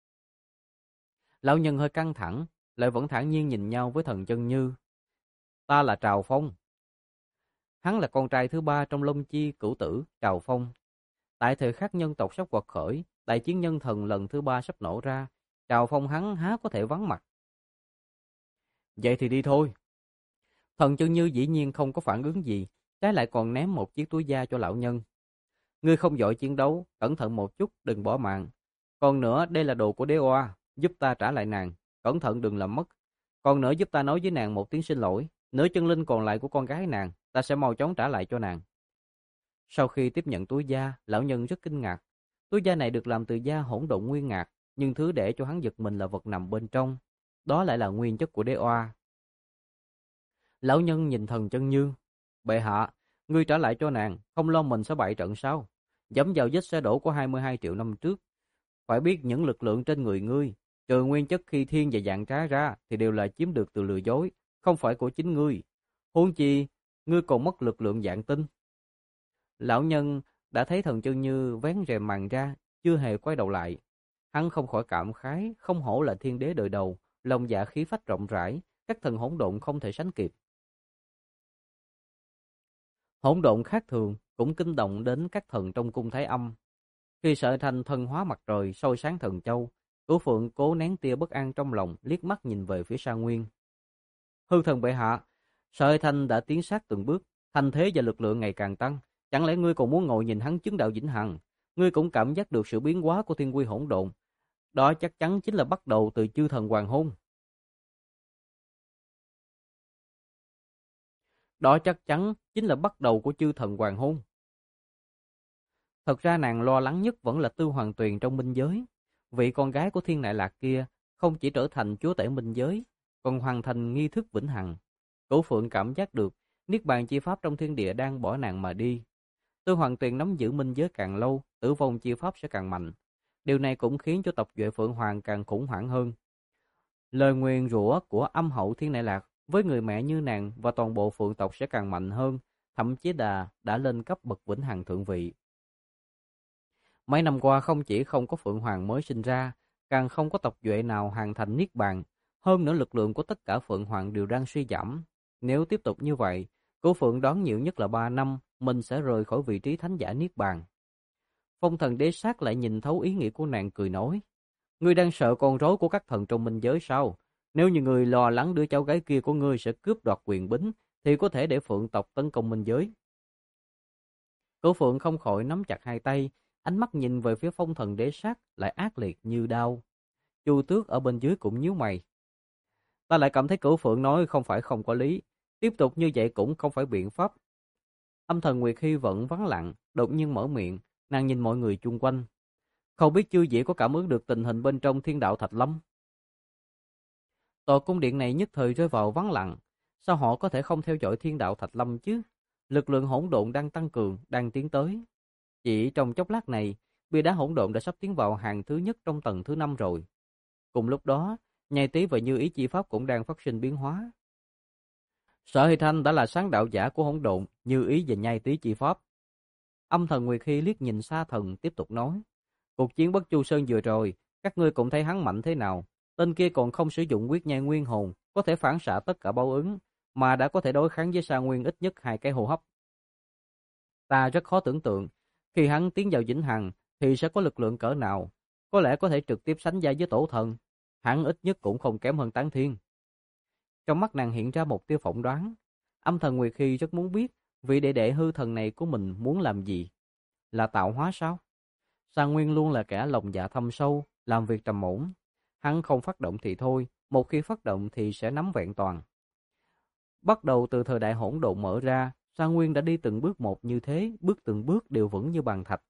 Lão nhân hơi căng thẳng, lại vẫn thản nhiên nhìn nhau với Thần Chân Như. Ta là Trào Phong. Hắn là con trai thứ 3 trong Long Chi Cửu Tử, Trào Phong. Tại thời khắc nhân tộc sắp quật khởi, đại chiến nhân thần lần thứ 3 sắp nổ ra, Trào Phong hắn há có thể vắng mặt. Vậy thì đi thôi. Thần Chân Như dĩ nhiên không có phản ứng gì, trái lại còn ném một chiếc túi da cho lão nhân. Ngươi không giỏi chiến đấu, cẩn thận một chút, đừng bỏ mạng. Còn nữa, đây là đồ của đế oa, giúp ta trả lại nàng, cẩn thận đừng làm mất. Còn nữa giúp ta nói với nàng một tiếng xin lỗi, nửa chân linh còn lại của con gái nàng, ta sẽ mau chóng trả lại cho nàng. Sau khi tiếp nhận túi da, lão nhân rất kinh ngạc. Túi da này được làm từ da hỗn độn nguyên ngạc, nhưng thứ để cho hắn giật mình là vật nằm bên trong. Đó lại là nguyên chất của đế oa. Lão nhân nhìn Thần Chân Như. Bệ hạ, ngươi trả lại cho nàng, không lo mình sẽ bại trận sao? Dẫm vào vết xe đổ của 22 triệu năm trước. Phải biết những lực lượng trên người ngươi, trừ nguyên chất khi thiên và dạng trá ra, thì đều là chiếm được từ lừa dối, không phải của chính ngươi. Huống chi, ngươi còn mất lực lượng dạng tinh. Lão nhân đã thấy Thần Chân Như vén rèm màn ra, chưa hề quay đầu lại. Hắn không khỏi cảm khái, không hổ là thiên đế đời đầu, lòng dạ khí phách rộng rãi, các thần hỗn độn không thể sánh kịp. Hỗn độn khác thường cũng kinh động đến các thần trong cung Thái Âm. Khi Sở Thanh thân hóa mặt trời soi sáng thần châu, Cửu Phượng cố nén tia bất an trong lòng, liếc mắt nhìn về phía Sa Nguyên. Hư thần bệ hạ, Sở Thanh đã tiến sát từng bước, thành thế và lực lượng ngày càng tăng. Chẳng lẽ ngươi còn muốn ngồi nhìn hắn chứng đạo vĩnh hằng? Ngươi cũng cảm giác được sự biến hóa của thiên quy hỗn độn. Đó chắc chắn chính là bắt đầu từ chư thần hoàng hôn. Đó chắc chắn chính là bắt đầu của chư thần hoàng hôn. Thật ra nàng lo lắng nhất vẫn là Tư Hoàng Tuyền trong minh giới. Vị con gái của Thiên Đại Lạc kia không chỉ trở thành chúa tể minh giới, còn hoàn thành nghi thức vĩnh hằng. Cửu Phượng cảm giác được niết bàn chi pháp trong thiên địa đang bỏ nàng mà đi. Tư Hoàng Tuyền nắm giữ minh giới càng lâu, tử vong chi pháp sẽ càng mạnh. Điều này cũng khiến cho tộc Duệ Phượng Hoàng càng khủng hoảng hơn. Lời nguyền rủa của âm hậu Thiên Đại Lạc với người mẹ như nàng và toàn bộ phượng tộc sẽ càng mạnh hơn, thậm chí đã lên cấp bậc vĩnh hằng thượng vị. Mấy năm qua không chỉ không có Phượng Hoàng mới sinh ra, càng không có tộc Duệ nào hoàn thành niết bàn, hơn nữa lực lượng của tất cả Phượng Hoàng đều đang suy giảm. Nếu tiếp tục như vậy, Cửu Phượng đoán nhiều nhất là 3 năm, mình sẽ rời khỏi vị trí thánh giả Niết Bàn. Phong Thần Đế Sát lại nhìn thấu ý nghĩa của nàng cười nói. Ngươi đang sợ con rối của các thần trong minh giới sao? Nếu như ngươi lo lắng đứa cháu gái kia của ngươi sẽ cướp đoạt quyền bính, thì có thể để Phượng tộc tấn công minh giới. Cửu Phượng không khỏi nắm chặt hai tay, ánh mắt nhìn về phía Phong Thần Đế Sát lại ác liệt như đao. Chu Tước ở bên dưới cũng nhíu mày. Ta lại cảm thấy Cửu Phượng nói không phải không có lý, tiếp tục như vậy cũng không phải biện pháp. Âm thần Nguyệt Hy vẫn vắng lặng, đột nhiên mở miệng, nàng nhìn mọi người chung quanh. Không biết chư vị có cảm ứng được tình hình bên trong Thiên Đạo Thạch Lâm? Tòa cung điện này nhất thời rơi vào vắng lặng, sao họ có thể không theo dõi Thiên Đạo Thạch Lâm chứ? Lực lượng hỗn độn đang tăng cường, đang tiến tới. Chỉ trong chốc lát này, bia đá hỗn độn đã sắp tiến vào hàng thứ nhất trong tầng thứ 5 rồi. Cùng lúc đó, nhai tí và như ý chi pháp cũng đang phát sinh biến hóa. Sở Hy Thanh đã là sáng đạo giả của hỗn độn, như ý và nhai tí chi pháp. Âm thần Nguyệt Hy liếc nhìn Sa Thần tiếp tục nói. Cuộc chiến Bất Chu Sơn vừa rồi, các ngươi cũng thấy hắn mạnh thế nào. Tên kia còn không sử dụng quyết nhai nguyên hồn, có thể phản xạ tất cả báo ứng, mà đã có thể đối kháng với Sa Nguyên ít nhất 2 cái hô hấp. Ta rất khó tưởng tượng, khi hắn tiến vào vĩnh hằng thì sẽ có lực lượng cỡ nào, có lẽ có thể trực tiếp sánh vai với tổ thần, hắn ít nhất cũng không kém hơn Tán Thiên. Trong mắt nàng hiện ra một tia phỏng đoán, âm thần Nguyệt Hy rất muốn biết vị đệ đệ hư thần này của mình muốn làm gì, là tạo hóa sao? Sa Nguyên luôn là kẻ lòng dạ thâm sâu, làm việc trầm ổn, hắn không phát động thì thôi, một khi phát động thì sẽ nắm vẹn toàn. Bắt đầu từ thời đại hỗn độn mở ra, Sa Nguyên đã đi từng bước một như thế, bước từng bước đều vững như bàn thạch.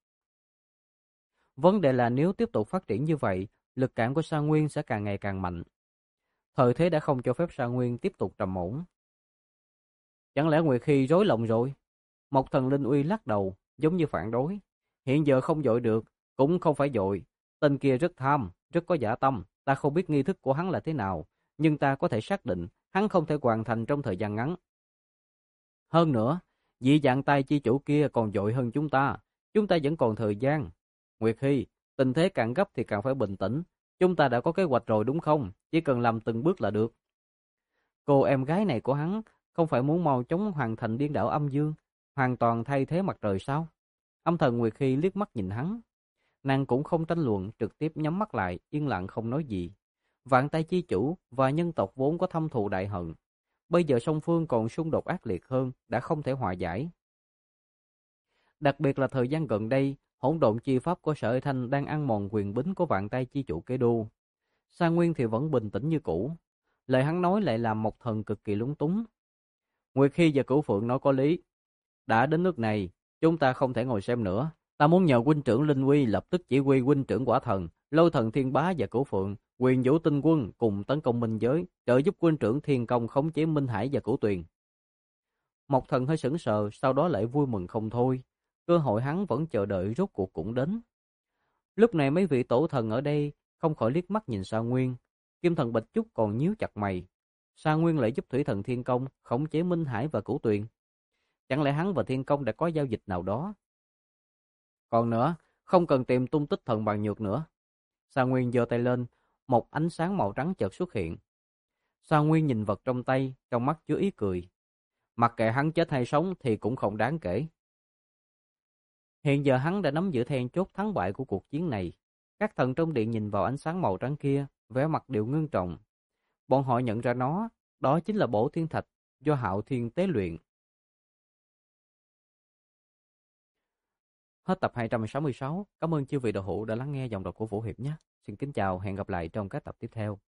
Vấn đề là nếu tiếp tục phát triển như vậy, lực cản của Sa Nguyên sẽ càng ngày càng mạnh. Thời thế đã không cho phép Sa Nguyên tiếp tục trầm ổn. Chẳng lẽ Nguyệt Hy rối lòng rồi? Một thần linh uy lắc đầu, giống như phản đối. Hiện giờ không dội được, cũng không phải dội. Tên kia rất tham, rất có dã tâm. Ta không biết nghi thức của hắn là thế nào, nhưng ta có thể xác định hắn không thể hoàn thành trong thời gian ngắn. Hơn nữa, dị dạng tai chi chủ kia còn dội hơn chúng ta vẫn còn thời gian. Nguyệt Hy, tình thế càng gấp thì càng phải bình tĩnh, chúng ta đã có kế hoạch rồi đúng không, chỉ cần làm từng bước là được. Cô em gái này của hắn không phải muốn mau chóng hoàn thành điên đảo âm dương, hoàn toàn thay thế mặt trời sao? Âm thần Nguyệt Hy liếc mắt nhìn hắn, nàng cũng không tranh luận, trực tiếp nhắm mắt lại, yên lặng không nói gì. Vạn tay chi chủ và nhân tộc vốn có thâm thù đại hận, bây giờ song phương còn xung đột ác liệt hơn, đã không thể hòa giải. Đặc biệt là thời gian gần đây, hỗn độn chi pháp của Sở Thanh đang ăn mòn quyền bính của vạn tay chi chủ kế đô. Sa Nguyên thì vẫn bình tĩnh như cũ. Lời hắn nói lại làm Mộc Thần cực kỳ lúng túng. Nguyệt Hy và Cửu Phượng nói có lý. Đã đến nước này, chúng ta không thể ngồi xem nữa. Ta muốn nhờ huynh trưởng Linh Uy lập tức chỉ huy huynh trưởng Quả Thần, Lôi Thần Thiên Bá và Cửu Phượng, Quyền Vũ Tinh Quân cùng tấn công minh giới, trợ giúp huynh trưởng Thiên Công khống chế Minh Hải và Cửu Tuyền. Mộc Thần hơi sững sờ, sau đó lại vui mừng không thôi. Cơ hội hắn vẫn chờ đợi rốt cuộc cũng đến. Lúc này mấy vị tổ thần ở đây không khỏi liếc mắt nhìn Sa Nguyên. Kim thần Bạch Trúc còn nhíu chặt mày. Sa Nguyên lại giúp Thủy thần Thiên Công khống chế Minh Hải và Cửu Tuyền. Chẳng lẽ hắn và Thiên Công đã có giao dịch nào đó? Còn nữa, không cần tìm tung tích thần bằng nhược nữa. Sa Nguyên giơ tay lên, một ánh sáng màu trắng chợt xuất hiện. Sa Nguyên nhìn vật trong tay, trong mắt chứa ý cười. Mặc kệ hắn chết hay sống thì cũng không đáng kể. Hiện giờ hắn đã nắm giữ then chốt thắng bại của cuộc chiến này. Các thần trong điện nhìn vào ánh sáng màu trắng kia, vẻ mặt đều ngưng trọng. Bọn họ nhận ra nó, đó chính là Bổ Thiên Thạch do Hạo Thiên tế luyện. Hết tập 266. Cảm ơn chư vị đạo hữu đã lắng nghe giọng đọc của Vũ Hiệp nhé. Xin kính chào, hẹn gặp lại trong các tập tiếp theo.